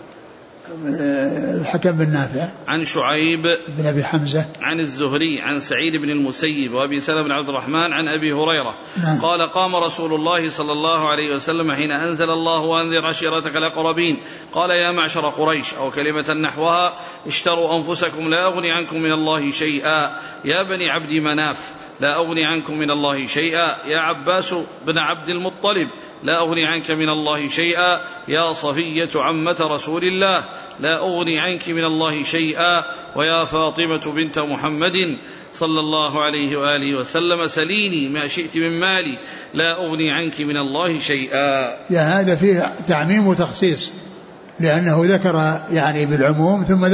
الحكم بن نافع عن شعيب بن أبي حمزة عن الزهري عن سعيد بن المسيب وأبي سلمة بن عبد الرحمن عن أبي هريرة قال قام رسول الله صلى الله عليه وسلم حين أنزل الله وأنذر عشيرتك الأقربين قال يا معشر قريش أو كلمة نحوها اشتروا أنفسكم لا أغني عنكم من الله شيئا يا بني عبد مناف لا أغني عنكم من الله شيئا يا عباس بن عبد المطلب لا أغني عنك من الله شيئا يا صفية عمة رسول الله لا أغني عنك من الله شيئا ويا فاطمة بنت محمد صلى الله عليه وآله وسلم سليني ما شئت من مالي لا أغني عنك من الله شيئا. يا هذا فيه تعميم وتخصيص لأنه ذكر يعني بالعموم ثم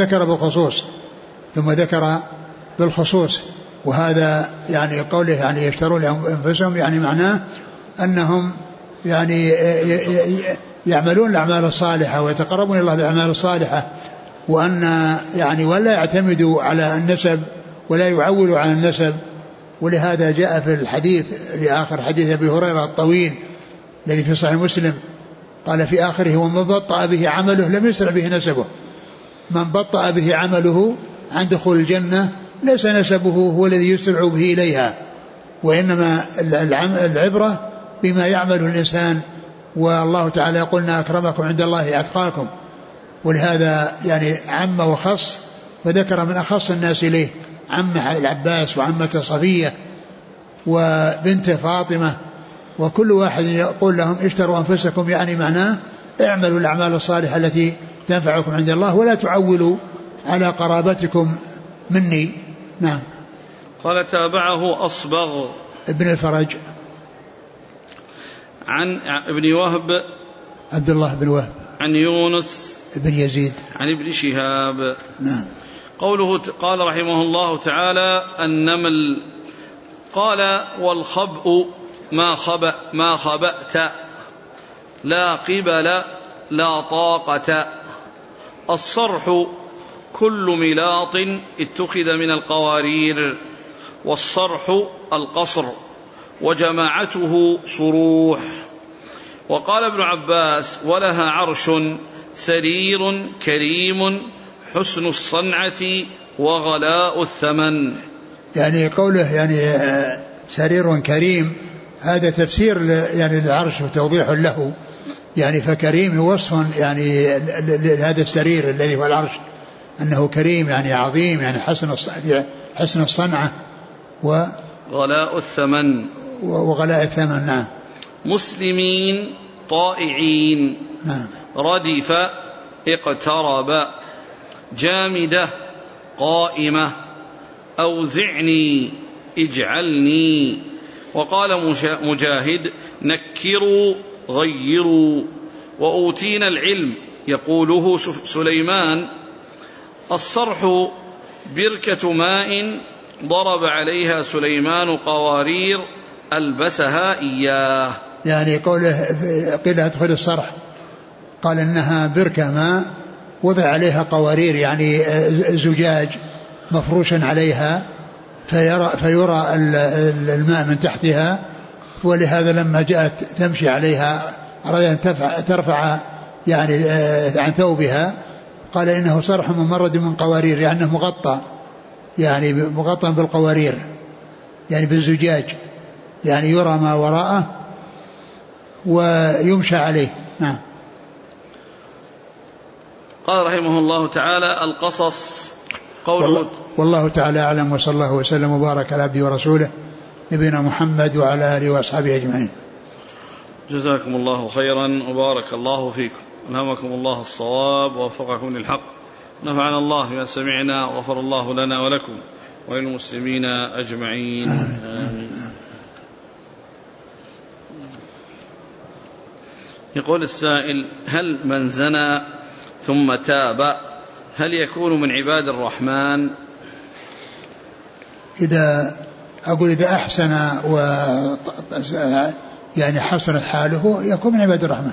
ذكر بالخصوص وهذا يعني قوله يعني يشترون أنفسهم يعني معناه أنهم يعني يعملون الأعمال الصالحة ويتقربون إلى الله بالأعمال الصالحة وأن يعني ولا يعتمدوا على النسب ولا يعولوا على النسب. ولهذا جاء في الحديث لآخر حديث أبي هريرة الطويل الذي في صحيح مسلم قال في آخره ومن بطأ به عمله لم يسرع به نسبه. من بطأ به عمله عن دخول الجنة ليس نسبه هو الذي يسرع به إليها وإنما العبرة بما يعمل الإنسان. والله تعالى يقولنا أكرمكم عند الله أتقاكم ولهذا يعني عم وخص وذكر من أخص الناس إليه عمه العباس وعمة صفية وبنت فاطمة وكل واحد يقول لهم اشتروا أنفسكم يعني معناه اعملوا الأعمال الصالحة التي تنفعكم عند الله ولا تعولوا على قرابتكم مني. نعم. قال تابعه أصبغ ابن الفرج عن ابن وهب عبد الله بن وهب عن يونس ابن يزيد عن ابن شهاب. نعم. قوله قال رحمه الله تعالى النمل قال والخبء ما خبأت لا قبل لا طاقة. الصرح كل ملاط اتخذ من القوارير والصرح القصر وجماعته صروح. وقال ابن عباس ولها عرش سرير كريم حسن الصنعة وغلاء الثمن. يعني قوله يعني سرير كريم هذا تفسير يعني العرش وتوضيح له يعني فكريم وصف يعني لهذا السرير الذي هو العرش أنه كريم يعني عظيم يعني حسن الصنعة وغلاء الثمن وغلاء الثمن. نعم. مسلمين طائعين. نعم. ردف اقترب جامدة قائمة أوزعني اجعلني. وقال مجاهد نكروا غيروا. وأوتينا العلم يقوله سليمان الصرح بركة ماء ضرب عليها سليمان قوارير ألبسها إياه. يعني قوله قيل ادخل الصرح قال إنها بركة ماء وضع عليها قوارير يعني زجاج مفروش عليها فيرى الماء من تحتها. ولهذا لما جاءت تمشي عليها أراد أن ترفع يعني عن ثوبها قال إنه صرح ممرد من قوارير يعني مغطى يعني مغطى بالقوارير يعني بالزجاج يعني يرى ما وراءه ويمشى عليه. نعم. قال رحمه الله تعالى القصص والله تعالى أعلم وصلى الله وسلم وبارك على عبده ورسوله نبينا محمد وعلى آله وأصحابه أجمعين. جزاكم الله خيرا وبارك الله فيكم ألهمكم الله الصواب ووفقكم للحق نفعنا الله بما سمعنا وغفر الله لنا ولكم وللمسلمين أجمعين. آمين. يقول السائل: هل من زنى ثم تاب هل يكون من عباد الرحمن؟ إذا أحسن يعني حسنت حاله يكون من عباد الرحمن.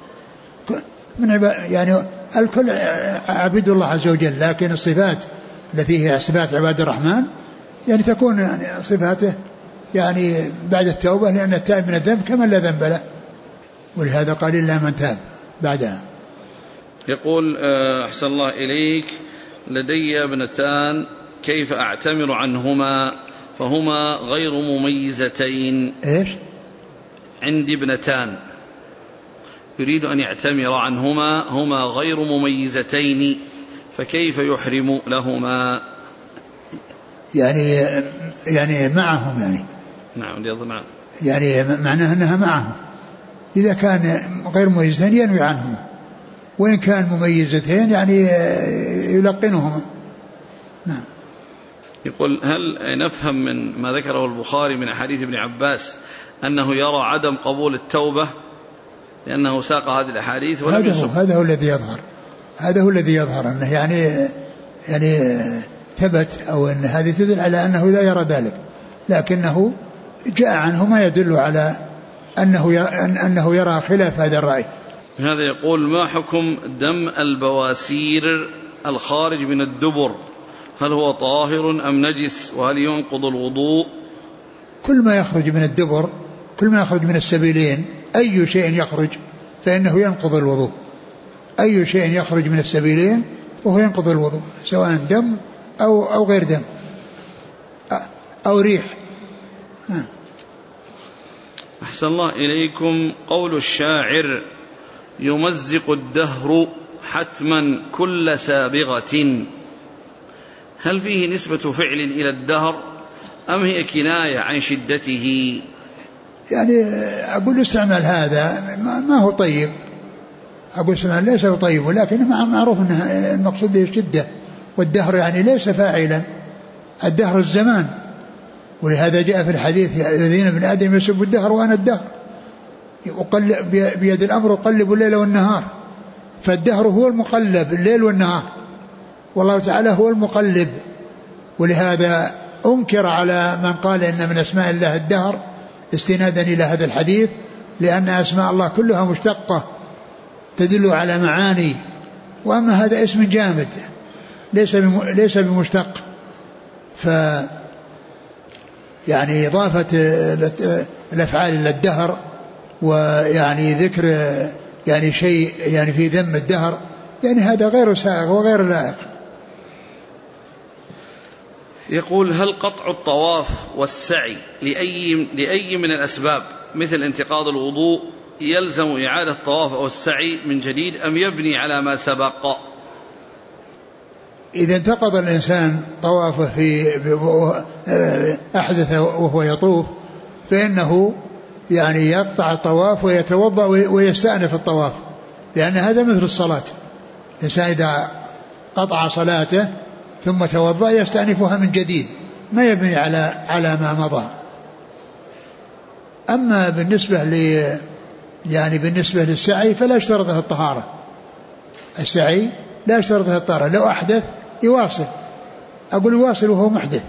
يعني الكل عبد الله عز وجل، لكن الصفات التي هي صفات عباد الرحمن يعني تكون يعني صفاته يعني بعد التوبة، لأن التائب من الذنب كمن لا ذنب له، ولهذا قال إلا من تاب بعدها. يقول: أحسن الله إليك، لدي ابنتان كيف أعتمر عنهما فهما غير مميزتين؟ إيش؟ عندي ابنتان يريد أن يعتمر عنهما، هما غير مميزتين، فكيف يحرم لهما؟ يعني معهم يعني. نعم يعني معناه أنها معهم. إذا كان غير مميزتين ينوي عنهما، وإن كان مميزتين يعني يلقنهما. نعم. يقول: هل نفهم من ما ذكره البخاري من حديث ابن عباس أنه يرى عدم قبول التوبة لأنه ساق هذه الأحاديث ولم يسق؟ هذا هو الذي يظهر أنه يعني ثبت، أو أن هذه تدل على أنه لا يرى ذلك، لكنه جاء عنه ما يدل على أنه يرى خلاف هذا الرأي. هذا يقول: ما حكم دم البواسير الخارج من الدبر؟ هل هو طاهر أم نجس؟ وهل ينقض الوضوء؟ كل ما يخرج من الدبر، كل ما يخرج من السبيلين، أي شيء يخرج فإنه ينقض الوضوء. أي شيء يخرج من السبيلين وهو ينقض الوضوء، سواء دم أو غير دم أو ريح. أحسن الله إليكم، قول الشاعر: يمزق الدهر حتما كل سابغة، هل فيه نسبة فعل إلى الدهر أم هي كناية عن شدته؟ يعني أقول استعمال هذا ما هو طيب، أقول استعمال ليس هو طيب، ولكن معروف أن المقصود به الشدة، والدهر يعني ليس فاعلا، الدهر الزمان، ولهذا جاء في الحديث: الذين ابن آدم يسب الدهر وأنا الدهر، بيد الأمر أقلب الليل والنهار، فالدهر هو المقلب الليل والنهار، والله تعالى هو المقلب. ولهذا أنكر على من قال إن من أسماء الله الدهر استنادا إلى هذا الحديث، لأن أسماء الله كلها مشتقة تدل على معاني، وأما هذا اسم جامد ليس بمشتق، يعني إضافة الأفعال إلى الدهر ويعني ذكر يعني شيء يعني في ذم الدهر، يعني هذا غير سائغ وغير لائق. يقول: هل قطع الطواف والسعي لأي من الأسباب مثل انتقاض الوضوء يلزم إعادة الطواف أو السعي من جديد أم يبني على ما سبق؟ إذا انتقض الإنسان طوافه أحدث وهو يطوف، فإنه يعني يقطع الطواف ويتوضأ ويستأنف الطواف، لأن هذا مثل الصلاة. الإنسان إذا قطع صلاته ثم توضأ يستأنفها من جديد، ما يبني على ما مضى. أما بالنسبة للسعي فلا يشترطه الطهارة، السعي لا يشترطه الطهارة، لو أحدث يواصل، أقول يواصل وهو محدث.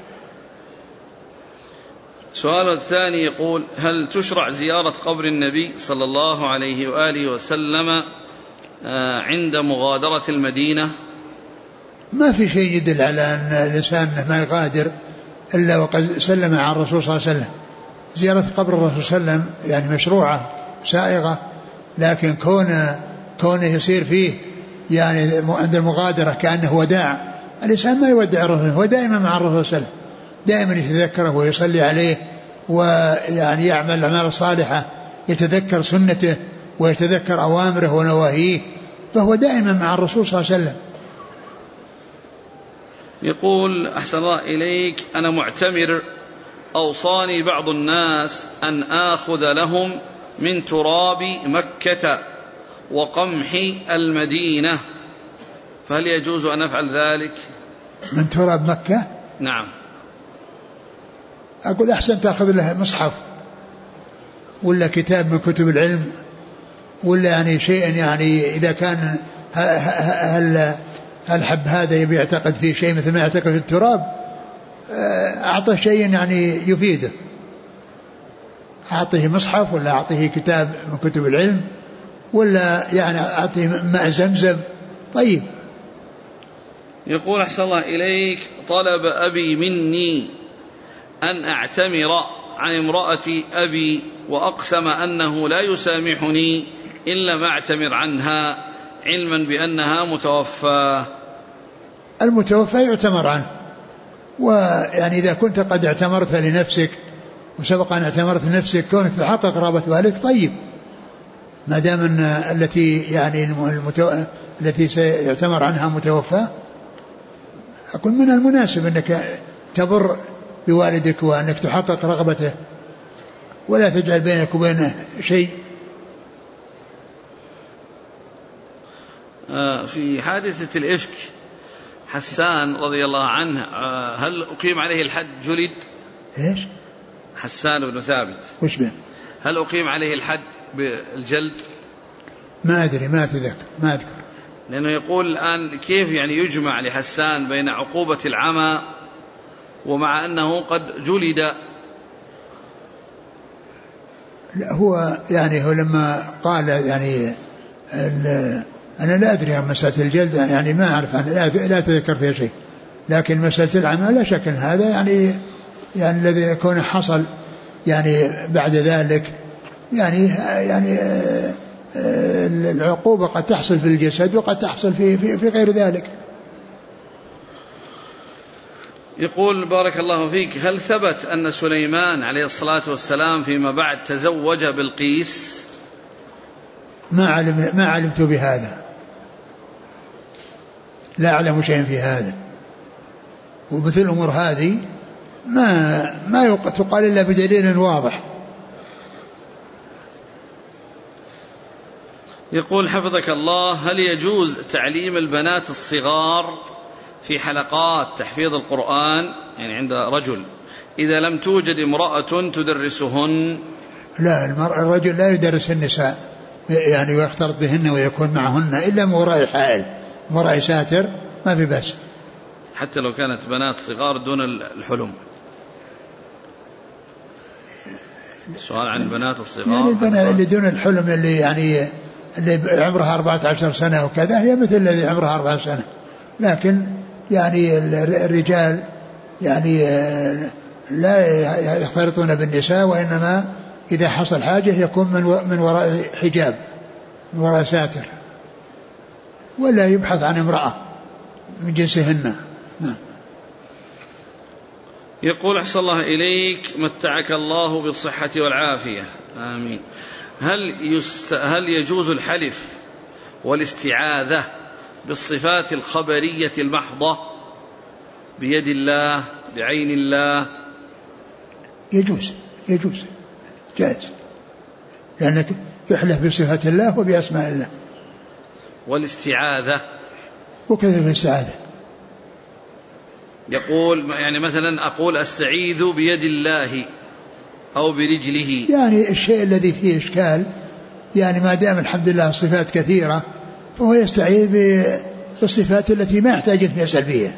سؤال الثاني يقول: هل تشرع زيارة قبر النبي صلى الله عليه وآله وسلم عند مغادرة المدينة؟ ما في شيء يدل على أن الإنسان ما يغادر إلا وقد سلم عن الرسول صلى الله عليه وسلم. زيارة قبر الرسول صلى الله عليه وسلم يعني مشروعة سائغة، لكن كونه يصير فيه يعني عند المغادرة كأنه وداع، الإنسان ما يودع الرسول، هو دائما مع الرسول صلى الله عليه وسلم، دائما يتذكره ويصلي عليه، ويعني يعمل الأعمال الصالحة، يتذكر سنته ويتذكر أوامره ونواهيه، فهو دائما مع الرسول صلى الله عليه وسلم. يقول: أحسن الله إليك، أنا معتمر، أوصاني بعض الناس أن آخذ لهم من تراب مكة وقمح المدينة، فهل يجوز أن أفعل ذلك؟ من تراب مكة؟ نعم. أقول أحسن تأخذ له مصحف ولا كتاب من كتب العلم ولا يعني شيء يعني إذا كان الحب هذا يبي يعتقد فيه شيء مثل ما يعتقد في التراب، أعطه شيء يعني يفيده، أعطيه مصحف ولا أعطيه كتاب من كتب العلم ولا يعني أعطيه ماء زمزم. طيب. يقول أحسن الله إليك: طلب أبي مني أن أعتمر عن امرأة أبي وأقسم أنه لا يسامحني إن لم أعتمر عنها، علما بأنها متوفى. المتوفى يعتمر عنه، ويعني إذا كنت قد اعتمرت لنفسك وسبق أن اعتمرت لنفسك كونك تحقق قرابة والدك، طيب، ما دام أن التي يعني التي سيعتمر عنها متوفى، أكون من المناسب أنك تبر بوالدك وأنك تحقق رغبته ولا تجعل بينك وبينه شيء. في حادثة الإفك حسان رضي الله عنه، هل أقيم عليه الحد جلد؟ إيش؟ حسان بن ثابت وش به؟ هل أقيم عليه الحد بالجلد؟ ما أدري، ما أذكر. لأنه يقول الآن كيف يعني يجمع لحسان بين عقوبة العمى ومع أنه قد جلد؟ لا، هو يعني هو لما قال يعني أنا لا أدري عن مسألة الجلد، يعني ما أعرف لا أتذكر فيها شيء، لكن مسألة العمى لا شك أن هذا يعني الذي يكون حصل يعني بعد ذلك يعني العقوبة قد تحصل في الجسد وقد تحصل في غير ذلك. يقول بارك الله فيك: هل ثبت أن سليمان عليه الصلاة والسلام فيما بعد تزوج بلقيس؟ ما علمت بهذا، لا أعلم شيئا في هذا، ومثل الأمور هذه ما تقال إلا بدليل واضح. يقول حفظك الله: هل يجوز تعليم البنات الصغار في حلقات تحفيظ القرآن يعني عند رجل إذا لم توجد امرأة تدرسهن؟ لا، الرجل لا يدرس النساء يعني ويختلط بهن ويكون معهن إلا من وراء حائل، من وراء ساتر، ما في بأس، حتى لو كانت بنات صغار دون الحلم. سؤال عن البنات الصغار، يعني البنات اللي دون الحلم اللي يعني اللي عمرها 14 سنة وكذا هي مثل الذي عمرها 4 سنة، لكن يعني الرجال يعني لا يختلطون بالنساء، وإنما إذا حصل حاجة يكون من وراء حجاب، من وراء ساتر، ولا يبحث عن امرأة من جنسهن. يقول أحسن الله إليك: متعك الله بالصحة والعافية، آمين. هل يجوز الحلف والاستعاذة بالصفات الخبرية المحضة بيد الله بعين الله؟ يجوز جائز، لأنك يحلف بصفات الله وبأسماء الله. والاستعاذة وكذا الاستعاذة، يقول يعني مثلا أقول أستعيذ بيد الله أو برجله، يعني الشيء الذي فيه إشكال يعني ما دام الحمد لله صفات كثيرة فهو يستعيذ بالصفات التي ما يحتاج أن يسأل فيها.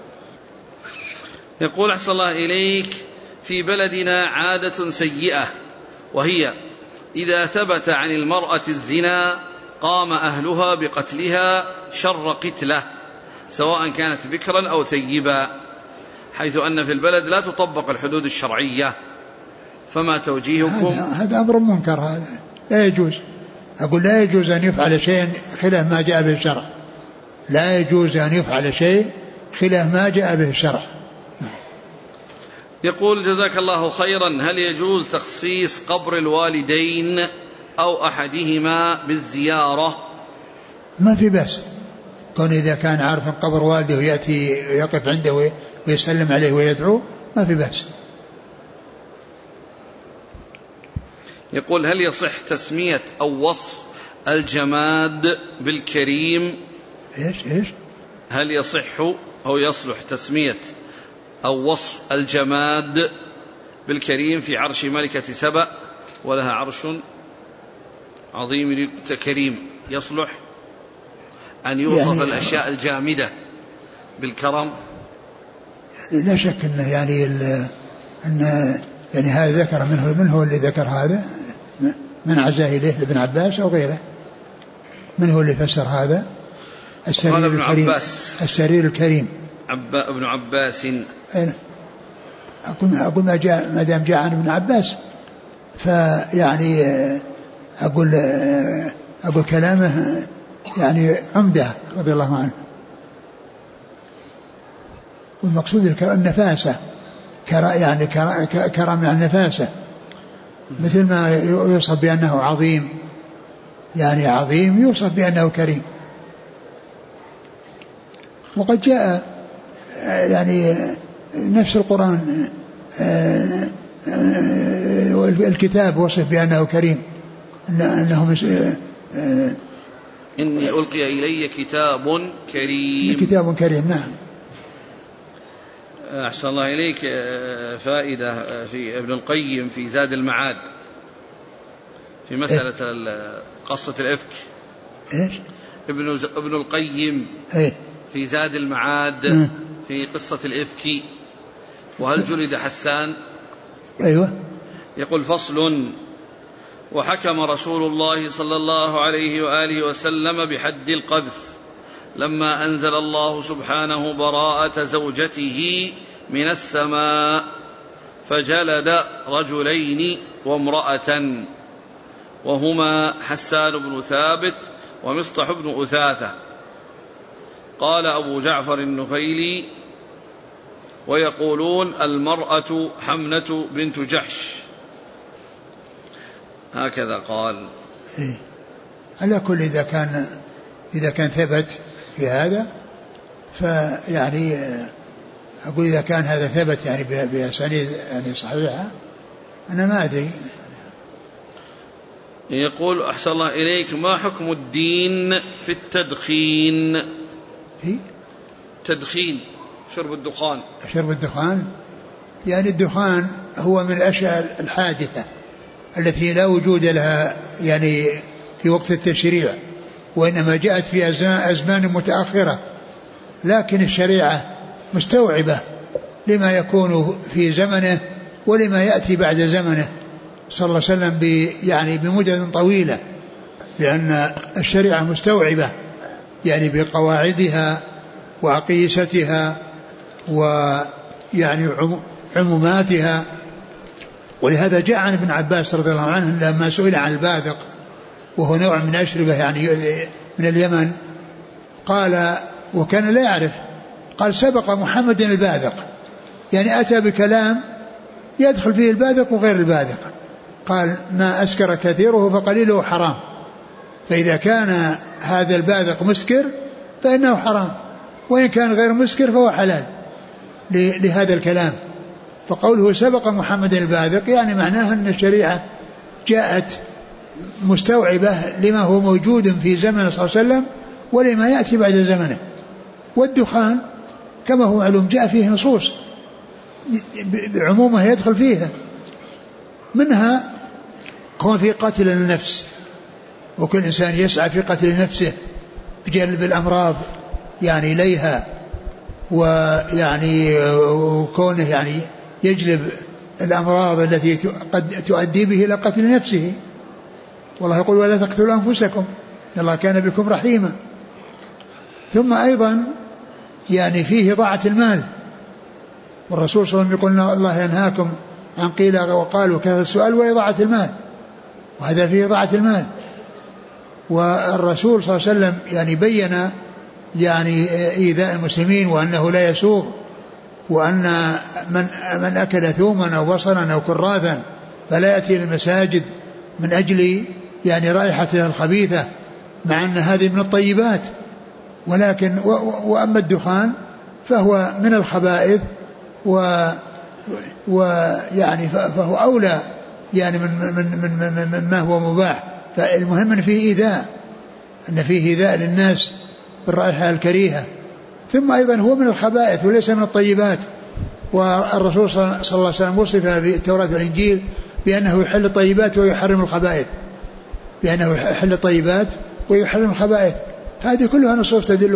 يقول أحسن الله إليك: في بلدنا عادة سيئة، وهي إذا ثبت عن المرأة الزنا قام أهلها بقتلها شر قتله، سواء كانت بكرا أو ثيبا، حيث أن في البلد لا تطبق الحدود الشرعية، فما توجيهكم؟ هذا أمر منكر، هذا لا يجوز. أقول لا يجوز أن يفعل شيء خلاف ما جاء به الشرع، لا يجوز أن يفعل شيء خلاف ما جاء به الشرع. يقول جزاك الله خيرا: هل يجوز تخصيص قبر الوالدين أو أحدهما بالزيارة؟ ما في بأس، كون إذا كان عارفا قبر والده ويأتي ويقف عنده ويسلم عليه ويدعو، ما في بأس. يقول: هل يصح تسمية أو وصف الجماد بالكريم؟ إيش هل يصح أو يصلح تسمية أو وصف الجماد بالكريم في عرش ملكة سبأ ولها عرش؟ عظيم كريم يصلح أن يوصف يعني الأشياء الجامدة بالكرم؟ لا شك أنه يعني هذا ذكر من هو اللي ذكر هذا، من عزاه إليه لابن عباس أو غيره؟ من هو اللي فسر هذا؟ السرير ابن الكريم. عباس. السرير الكريم ابن عباس. أقول ما دام جاء عن ابن عباس فيعني أقول كلامه يعني عمدة رضي الله عنه. والمقصود النفاسة، يعني كرم عن النفاسة، مثل ما يوصف بأنه عظيم، يعني عظيم يوصف بأنه كريم. وقد جاء يعني نفس القرآن الكتاب وصف بأنه كريم، أنه إني ألقي إلي كتاب كريم. كتاب كريم. نعم. أحسن الله إليك. فائدة في ابن القيم في زاد المعاد في مسألة قصة الإفك. إيش؟ ابن القيم في زاد المعاد في قصة الإفك. وهل جلد حسان؟ أيوة. يقول: فصل: وحكم رسول الله صلى الله عليه وآله وسلم بحد القذف لما أنزل الله سبحانه براءة زوجته من السماء، فجلد رجلين وامرأة، وهما حسان بن ثابت ومصطح بن أثاثة. قال أبو جعفر النفيلي: ويقولون المرأة حمنة بنت جحش. هكذا قال. على كل إذا كان ثبت في هذا، فيعني أقول إذا كان هذا ثبت يعني بأسانيد يعني صحيحة، أنا ما أدري. يقول: أحسن الله إليك، ما حكم الدين في التدخين؟ في تدخين، شرب الدخان. شرب الدخان، يعني الدخان هو من الأشياء الحادثة التي لا وجود لها يعني في وقت التشريع، وإنما جاءت في أزمان متأخرة، لكن الشريعة مستوعبة لما يكون في زمنه ولما يأتي بعد زمنه صلى الله عليه وسلم يعني بمدة طويلة، لأن الشريعة مستوعبة يعني بقواعدها وأقيستها ويعني عموماتها. ولهذا جاء عن ابن عباس رضي الله عنه لما سئل عن الباذق، وهو نوع من أشربة يعني من اليمن، قال وكان لا يعرف، قال: سبق محمد الباذق، يعني أتى بكلام يدخل فيه الباذق وغير الباذق. قال: ما أسكر كثيره فقليله حرام، فإذا كان هذا الباذق مسكر فإنه حرام، وإن كان غير مسكر فهو حلال لهذا الكلام. فقوله سبق محمد الباذق يعني معناه أن الشريعة جاءت مستوعبة لما هو موجود في زمن صلى الله عليه وسلم ولما يأتي بعد زمنه. والدخان كما هو معلوم جاء فيه نصوص بعمومها يدخل فيها، منها كون في قتل النفس، وكل إنسان يسعى في قتل نفسه بجلب الأمراض يعني إليها، ويعني وكونه يعني يجلب الأمراض التي قد تؤدي به إلى قتل نفسه. والله يقول: ولا تقتلوا أنفسكم إن الله كان بكم رحيما. ثم أيضا يعني فيه ضاعة المال، والرسول صلى الله عليه وسلم يقول: الله ينهاكم عن قيل وقال وكذا السؤال وإضاعة المال، وهذا فيه ضاعة المال. والرسول صلى الله عليه وسلم يعني بين يعني إيذاء المسلمين وأنه لا يسوغ، وأن من أكل ثوما أو بصلا أو كراثا فلا يأتي للمساجد من أجل يعني رائحتها الخبيثة، مع أن هذه من الطيبات. ولكن وأما الدخان فهو من الخبائث ويعني فهو أولى يعني من ما هو مباح. فالمهم أن فيه إيذاء، أن فيه إيذاء للناس بالرائحة الكريهة. ثم أيضا هو من الخبائث وليس من الطيبات. والرسول صلى الله عليه وسلم وصف في التوراة والإنجيل بأنه يحل الطيبات ويحرم الخبائث. بأنه يحل الطيبات ويحرم الخبائث. هذه كلها نصوص تدل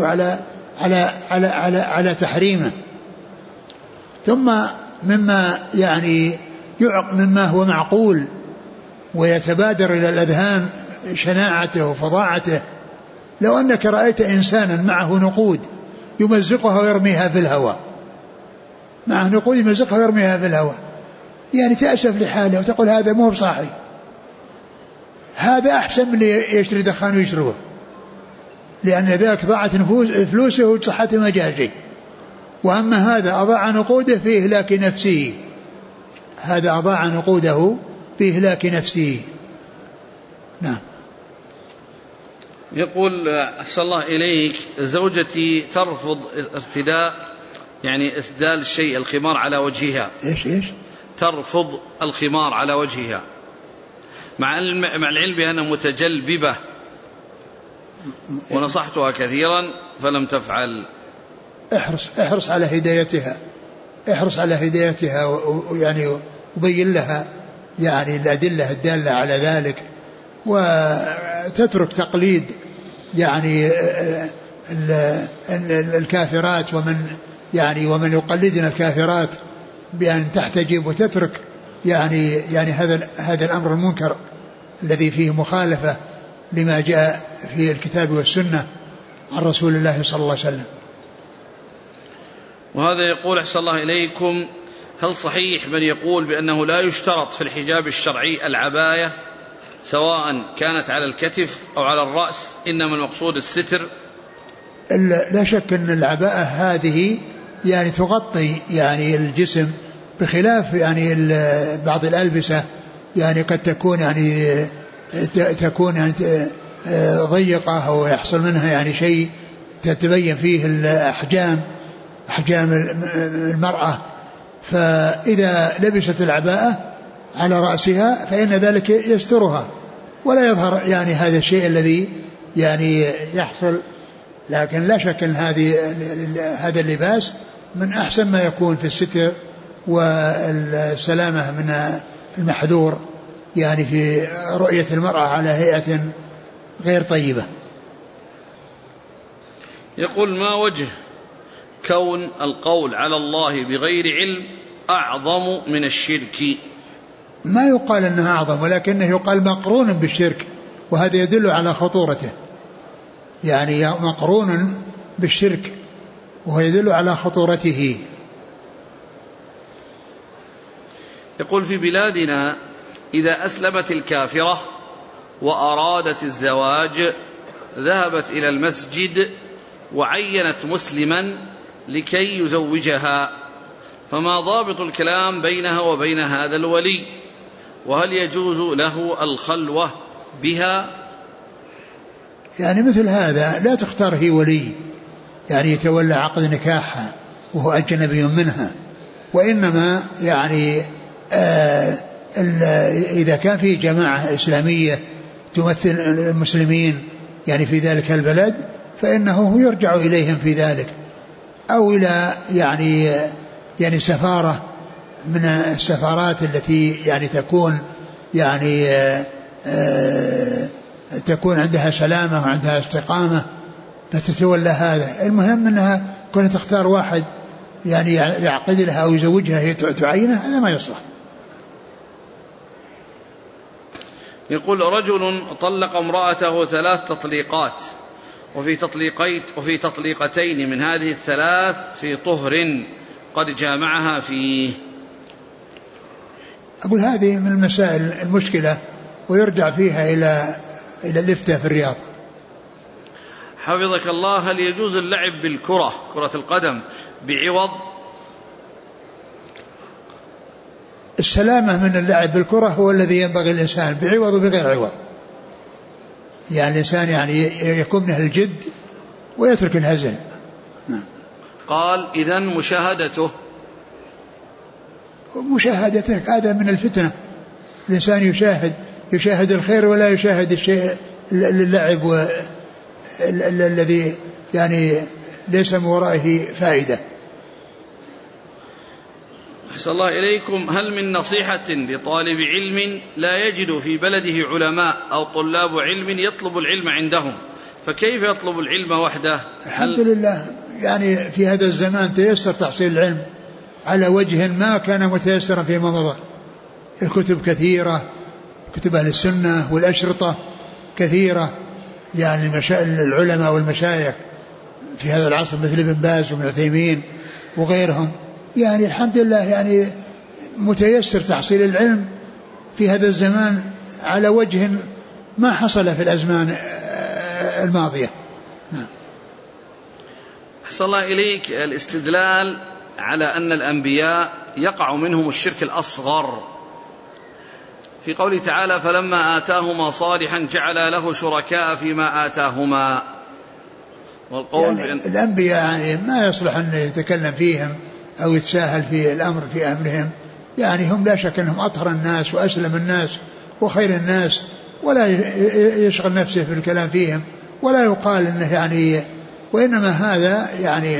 على تحريمه. ثم مما يعني مما هو معقول ويتبادر إلى الأذهان شناعته وفظاعته، لو أنك رأيت إنسانا معه نقود يمزقها ويرميها في الهواء، معه نقود يمزقها ويرميها في الهواء، يعني تأسف لحاله وتقول هذا مو بصاحي، هذا أحسن من يشتري دخان ويشربه، لأن ذاك ضاعت فلوسه وصحة ما جاء شيء. وأما هذا أضاع نقوده في إهلاك نفسه، هذا أضاع نقوده في إهلاك نفسه. نعم. يقول أحسن الله إليك، زوجتي ترفض ارتداء يعني إسدال الشيء الخمار على وجهها. إيش ترفض الخمار على وجهها مع العلم بأنها متجلببة، ونصحتها كثيرا فلم تفعل. احرص على هدايتها، احرص على هدايتها، ويعني وبين لها يعني الأدلة الدالة على ذلك، وتترك تقليد يعني الكافرات ومن يقلدنا الكافرات بأن تحتجب، وتترك يعني هذا الأمر المنكر الذي فيه مخالفة لما جاء في الكتاب والسنة عن رسول الله صلى الله عليه وسلم. وهذا يقول أحسن الله إليكم، هل صحيح من يقول بأنه لا يشترط في الحجاب الشرعي العباية سواء كانت على الكتف أو على الرأس، إنما المقصود الستر؟ لا شك أن العباءة هذه يعني تغطي يعني الجسم، بخلاف يعني بعض الألبسة يعني قد تكون يعني ضيقة أو يحصل منها يعني شيء تتبين فيه أحجام المرأة. فإذا لبست العباءة على رأسها فإن ذلك يسترها ولا يظهر يعني هذا الشيء الذي يعني يحصل. لكن لا شك أن هذا اللباس من أحسن ما يكون في الستر والسلامة من المحذور، يعني في رؤية المرأة على هيئة غير طيبة. يقول ما وجه كون القول على الله بغير علم أعظم من الشرك؟ ما يقال أنه أعظم، ولكنه يقال مقرون بالشرك، وهذا يدل على خطورته، يعني مقرون بالشرك وهو يدل على خطورته. يقول في بلادنا إذا أسلمت الكافرة وأرادت الزواج ذهبت إلى المسجد وعينت مسلما لكي يزوجها، فما ضابط الكلام بينها وبين هذا الولي؟ وهل يجوز له الخلوة بها؟ يعني مثل هذا لا تختار هي ولي يعني يتولى عقد نكاحها وهو أجنبي منها، وإنما يعني إذا كان في جماعة إسلامية تمثل المسلمين يعني في ذلك البلد فإنه يرجع إليهم في ذلك، أو إلى يعني سفارة من السفارات التي يعني تكون عندها سلامة وعندها استقامة فتتولى هذا. المهم أنها كانت تختار واحد يعني يعقد لها أو يزوجها هي تعينه، هذا ما يصلح. يقول رجل طلق امرأته 3 تطليقات وفي تطليقتين من هذه ال3 في طهر قد جامعها فيه. أقول هذه من المسائل المشكلة ويرجع فيها إلى الإفتاء في الرياض. حفظك الله، هل يجوز اللعب كرة القدم بعوض؟ السلامة من اللعب بالكرة هو الذي ينبغي الإنسان بعوض وبغير عوض، يعني الإنسان يعني يكون من الجد ويترك الهزل. قال إذن مشاهدته هذا من الفتنة، الإنسان يشاهد الخير ولا يشاهد الشيء اللعب الذي يعني ليس من ورائه فائدة. أحسن الله إليكم. هل من نصيحة لطالب علم لا يجد في بلده علماء أو طلاب علم يطلب العلم عندهم، فكيف يطلب العلم وحده؟ الحمد لله، يعني في هذا الزمان تيسر تحصيل العلم على وجه ما كان متيسرا فيما مضى. الكتب كثيرة، كتب أهل السنة والأشرطة كثيرة، يعني العلماء والمشايخ في هذا العصر مثل ابن باز وابن عثيمين وغيرهم، يعني الحمد لله يعني متيسر تحصيل العلم في هذا الزمان على وجه ما حصل في الأزمان الماضية. أحسن الله إليك. الاستدلال على أن الأنبياء يقع منهم الشرك الأصغر في قوله تعالى فلما آتاهما صالحا جعل له شركاء فيما آتاهما، والقول يعني الأنبياء يعني ما يصلح أن يتكلم فيهم أو يتساهل في الأمر في أمرهم، يعني هم لا شك أنهم أطهر الناس وأسلم الناس وخير الناس، ولا يشغل نفسه في الكلام فيهم، ولا يقال أنه يعني، وإنما هذا يعني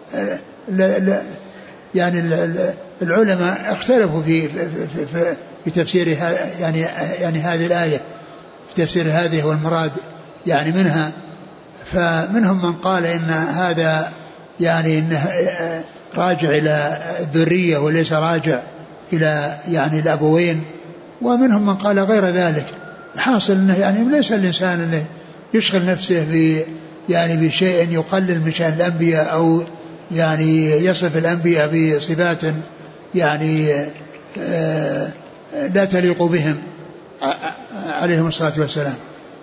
يعني العلماء اختلفوا في تفسير يعني هذه الآية، في تفسير هذه والمراد يعني منها. فمنهم من قال إن هذا يعني إنه راجع إلى الذرية وليس راجع إلى يعني الأبوين، ومنهم من قال غير ذلك. الحاصل إنه يعني ليس الإنسان إنه يشغل نفسه يعني بشيء يقلل من شأن الأنبياء أو يعني يصف الأنبياء بصفات يعني لا تليق بهم عليهم الصلاة والسلام.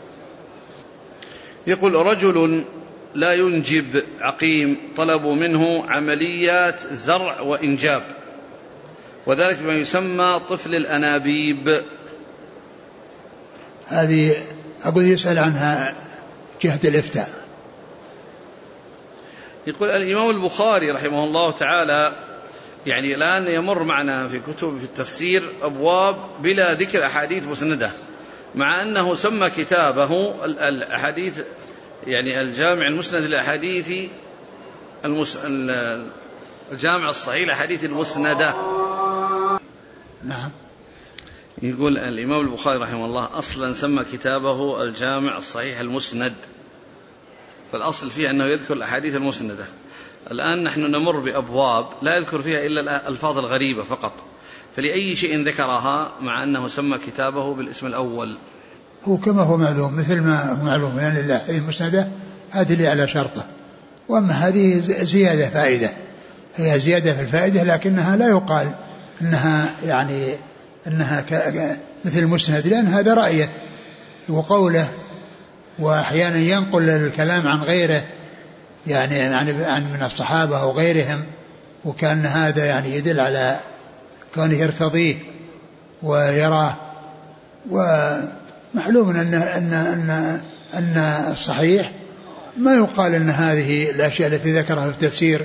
يقول رجل لا ينجب عقيم طلبوا منه عمليات زرع وإنجاب، وذلك بما يسمى طفل الأنابيب. هذه أقول يسأل عنها جهة الإفتاء. يقول الإمام البخاري رحمه الله تعالى يعني الآن يمر معنا في كتب في التفسير أبواب بلا ذكر أحاديث مسندة، مع أنه سمى كتابه الأحاديث يعني الجامع المسند للأحاديث الجامع الصحيح للأحاديث المسندة. نعم. يقول الإمام البخاري رحمه الله أصلا سمى كتابه الجامع الصحيح المسند، فالأصل فيه أنه يذكر الأحاديث المسندة. الآن نحن نمر بأبواب لا يذكر فيها إلا الألفاظ الغريبة فقط، فلأي شيء ذكرها مع أنه سمى كتابه بالاسم الأول؟ هو كما هو معلوم، مثل ما هو معلوم يعني الأحاديث المسندة هذه اللي على شرطه، وأما هذه زيادة فائدة، هي زيادة في الفائدة، لكنها لا يقال أنها يعني أنها مثل المسند، لأن هذا رأيه وقوله، وأحيانا ينقل الكلام عن غيره يعني عن من الصحابة أو غيرهم، وكان هذا يعني يدل على كونه يرتضيه ويراه. ومعلوم أن الصحيح ما يقال أن هذه الأشياء التي ذكرها في التفسير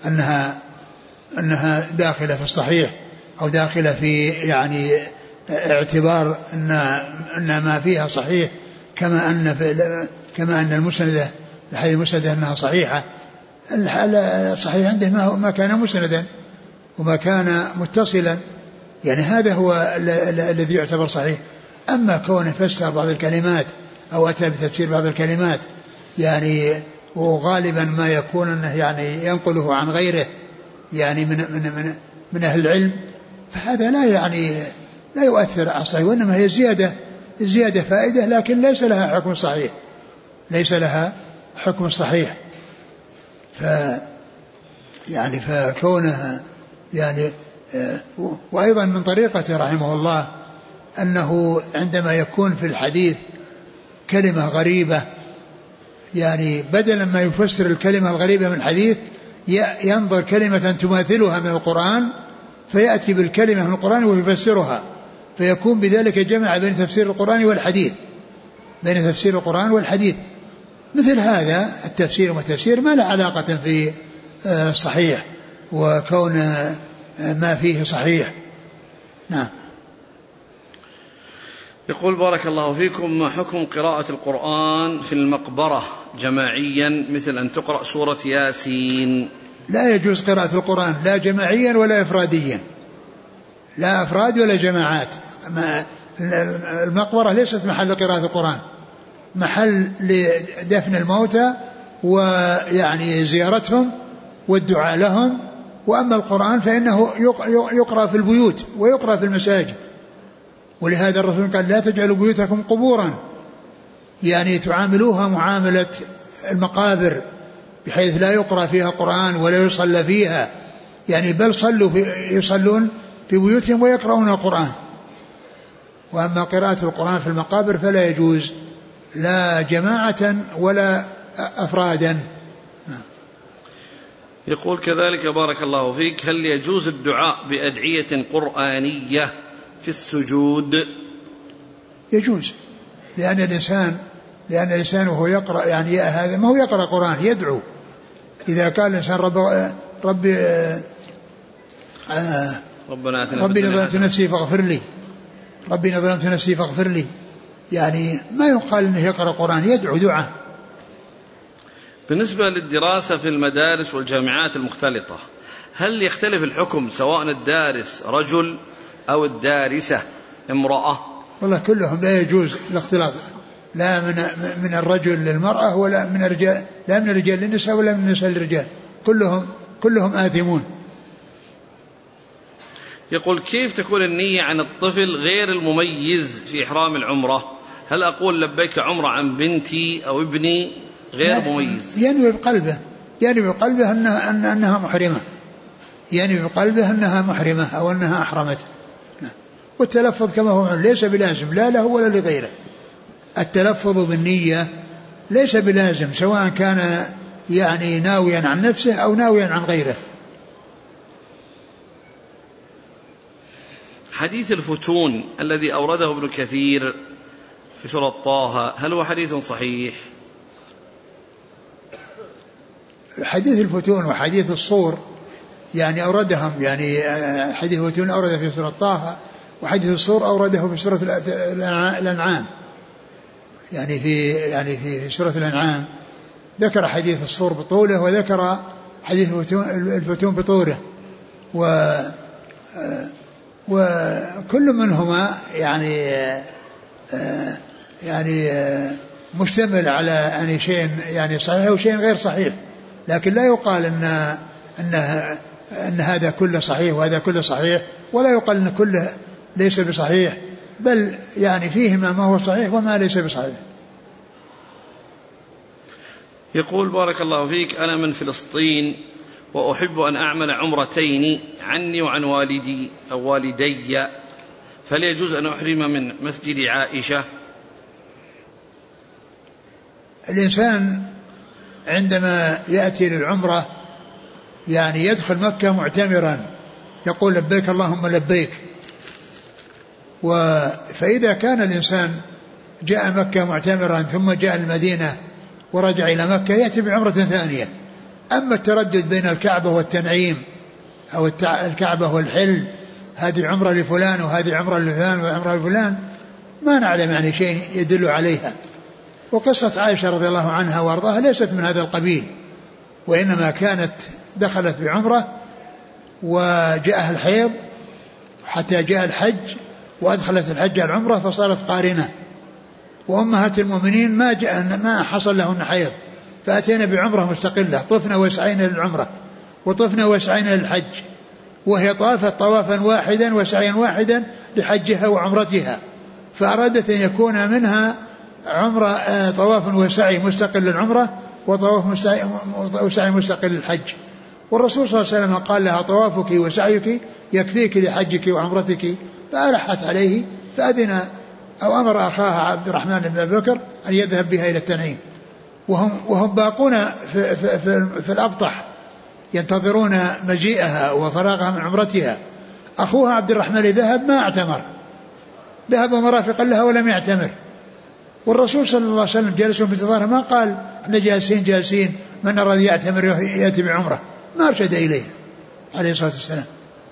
أنها داخلة في الصحيح أو داخلة في يعني اعتبار أن ما فيها صحيح، كما أن المسندة الحديث المسندة أنها صحيحة. الصحيح عنده ما كان مسندا وما كان متصلا، يعني هذا هو الذي يعتبر صحيح. أما كونه فسر بعض الكلمات أو أتى بتفسير بعض الكلمات يعني وغالبا ما يكون أنه يعني ينقله عن غيره يعني من أهل العلم، فهذا لا يؤثر على الصحيح، وإنما هي زيادة فائدة، لكن ليس لها حكم صحيح، ليس لها حكم صحيح. فكونها يعني وأيضا من طريقته رحمه الله أنه عندما يكون في الحديث كلمة غريبة، يعني بدلا ما يفسر الكلمة الغريبة من الحديث ينظر كلمة تماثلها من القرآن فيأتي بالكلمة من القرآن ويفسرها، فيكون بذلك جمع بين تفسير القرآن والحديث، بين تفسير القرآن والحديث. مثل هذا التفسير والتفسير ما له علاقة في الصحيح وكون ما فيه صحيح. نعم. يقول بارك الله فيكم ما حكم قراءة القرآن في المقبرة جماعيا مثل أن تقرأ سورة ياسين؟ لا يجوز قراءة القرآن لا جماعيا ولا إفراديا، لا أفراد ولا جماعات. المقبرة ليست محل قراءة القرآن، محل لدفن الموتى ويعني زيارتهم والدعاء لهم. وأما القرآن فإنه يقرأ في البيوت ويقرأ في المساجد. ولهذا الرسول قال لا تجعلوا بيوتكم قبورا، يعني تعاملوها معاملة المقابر بحيث لا يقرأ فيها قرآن ولا يصلى فيها، يعني بل يصلون في بيوتهم ويقرؤون القرآن. وأما قراءة القرآن في المقابر فلا يجوز لا جماعة ولا أفرادا. يقول كذلك بارك الله فيك: هل يجوز الدعاء بأدعية قرآنية في السجود؟ يجوز، لأن الإنسان وهو يقرأ يعني هذا ما هو يقرأ قرآن، يدعو. إذا قال الإنسان ربي ظلمت نفسي فاغفر لي، ربي ظلمت نفسي فاغفر لي، يعني ما يقال انه يقرأ قرآن، يدعو دعاء. بالنسبة للدراسة في المدارس والجامعات المختلطة، هل يختلف الحكم سواء الدارس رجل أو الدارسة امرأة؟ والله كلهم لا يجوز الاختلاط، لا من الرجل للمرأة ولا من الرجال، لا من الرجال للنساء ولا من النساء للرجال، كلهم آثمون. يقول: كيف تكون النية عن الطفل غير المميز في إحرام العمرة؟ هل أقول لبيك عمرة عن بنتي أو ابني غير مميز؟ ينوي بقلبه أنها محرمة، ينوي بقلبه أنها محرمة أو أنها أحرمت. والتلفظ كما هو ليس بلازم لا له ولا لغيره. التلفظ بالنية ليس بلازم، سواء كان يعني ناويا عن نفسه أو ناويا عن غيره. حديث الفتون الذي أورده ابن كثير في سورة طه، هل هو حديث صحيح؟ حديث الفتون وحديث الصور يعني أوردهم، يعني حديث الفتون أورده في سورة طه، وحديث الصور أورده في سورة الأنعام. يعني في سورة الأنعام ذكر حديث الصور بطوله وذكر حديث الفتون بطوله، وكل منهما يعني مشتمل على يعني شيء يعني صحيح وشيء غير صحيح، لكن لا يقال أن هذا كله صحيح وهذا كله صحيح، ولا يقال أن كله ليس بصحيح، بل يعني فيهما ما هو صحيح وما ليس بصحيح. يقول: بارك الله فيك، أنا من فلسطين وأحب أن أعمل عمرتين عني وعن والدي أو والدي، فهل يجوز أن أحرم من مسجد عائشة؟ الإنسان عندما يأتي للعمرة يعني يدخل مكة معتمرا، يقول لبيك اللهم لبيك. فإذا كان الإنسان جاء مكة معتمرا ثم جاء المدينة ورجع إلى مكة يأتي بعمرة ثانية. أما التردد بين الكعبة والتنعيم أو الكعبة والحل، هذه عمرة لفلان وهذه عمرة لفلان وعمرة لفلان، ما نعلم يعني شيء يدل عليها. وقصة عائشة رضي الله عنها وارضاها ليست من هذا القبيل، وإنما كانت دخلت بعمرة وجاءها الحيض حتى جاء الحج وأدخلت الحج على العمرة فصارت قارنة. وأمهات المؤمنين ما حصل لهن حيض، فأتينا بعمرة مستقلة، طفنا وسعينا للعمرة وطفنا وسعينا للحج، وهي طافت طوافا واحدا وسعيا واحدا لحجها وعمرتها، فأرادت أن يكون منها عمرة طواف وسعي مستقل للعمرة وطواف وسعي مستقل للحج. والرسول صلى الله عليه وسلم قال لها طوافك وسعيك يكفيك لحجك وعمرتك، فألحت عليه فأذن أو أمر أخاها عبد الرحمن بن أبي بكر أن يذهب بها إلى التنعيم، وهم باقون في الأبطح ينتظرون مجيئها وفراغها من عمرتها. أخوها عبد الرحمن ذهب ما اعتمر، ذهب مرافقا لها ولم يعتمر، والرسول صلى الله عليه وسلم جلسوا في انتظارها، ما قال احنا جالسين من أراد يعتمر يأتي بعمرة، ما أرشد إليه عليه الصلاة والسلام.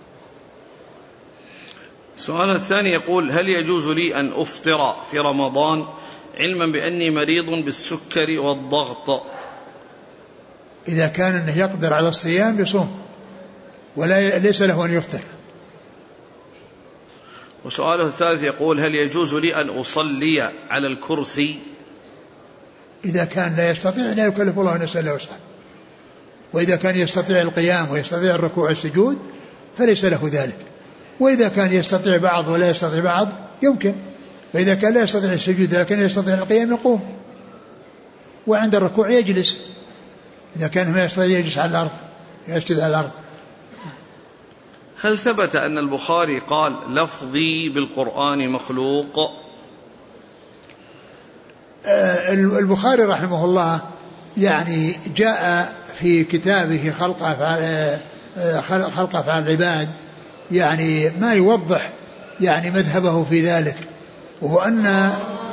السؤال الثاني يقول: هل يجوز لي أن أفطر في رمضان علما بأني مريض بالسكر والضغط؟ إذا كان أنه يقدر على الصيام يصوم، ولا ليس له أن يفطر. وسؤاله الثالث يقول: هل يجوز لي أن أصلي على الكرسي؟ إذا كان لا يستطيع لا يكلف الله نفسا إلا وسعها، وإذا كان يستطيع القيام ويستطيع الركوع والسجود فليس له ذلك، وإذا كان يستطيع بعض ولا يستطيع بعض يمكن، فإذا كان لا يستطيع السجود لكن يستطيع القيام يقوم، وعند الركوع يجلس، إذا كان ما يستطيع يجلس على الأرض يسجد على الأرض. هل ثبت أن البخاري قال لفظي بالقرآن مخلوق؟ البخاري رحمه الله يعني جاء في كتابه خلق أفعال العباد يعني ما يوضح يعني مذهبه في ذلك، وهو أن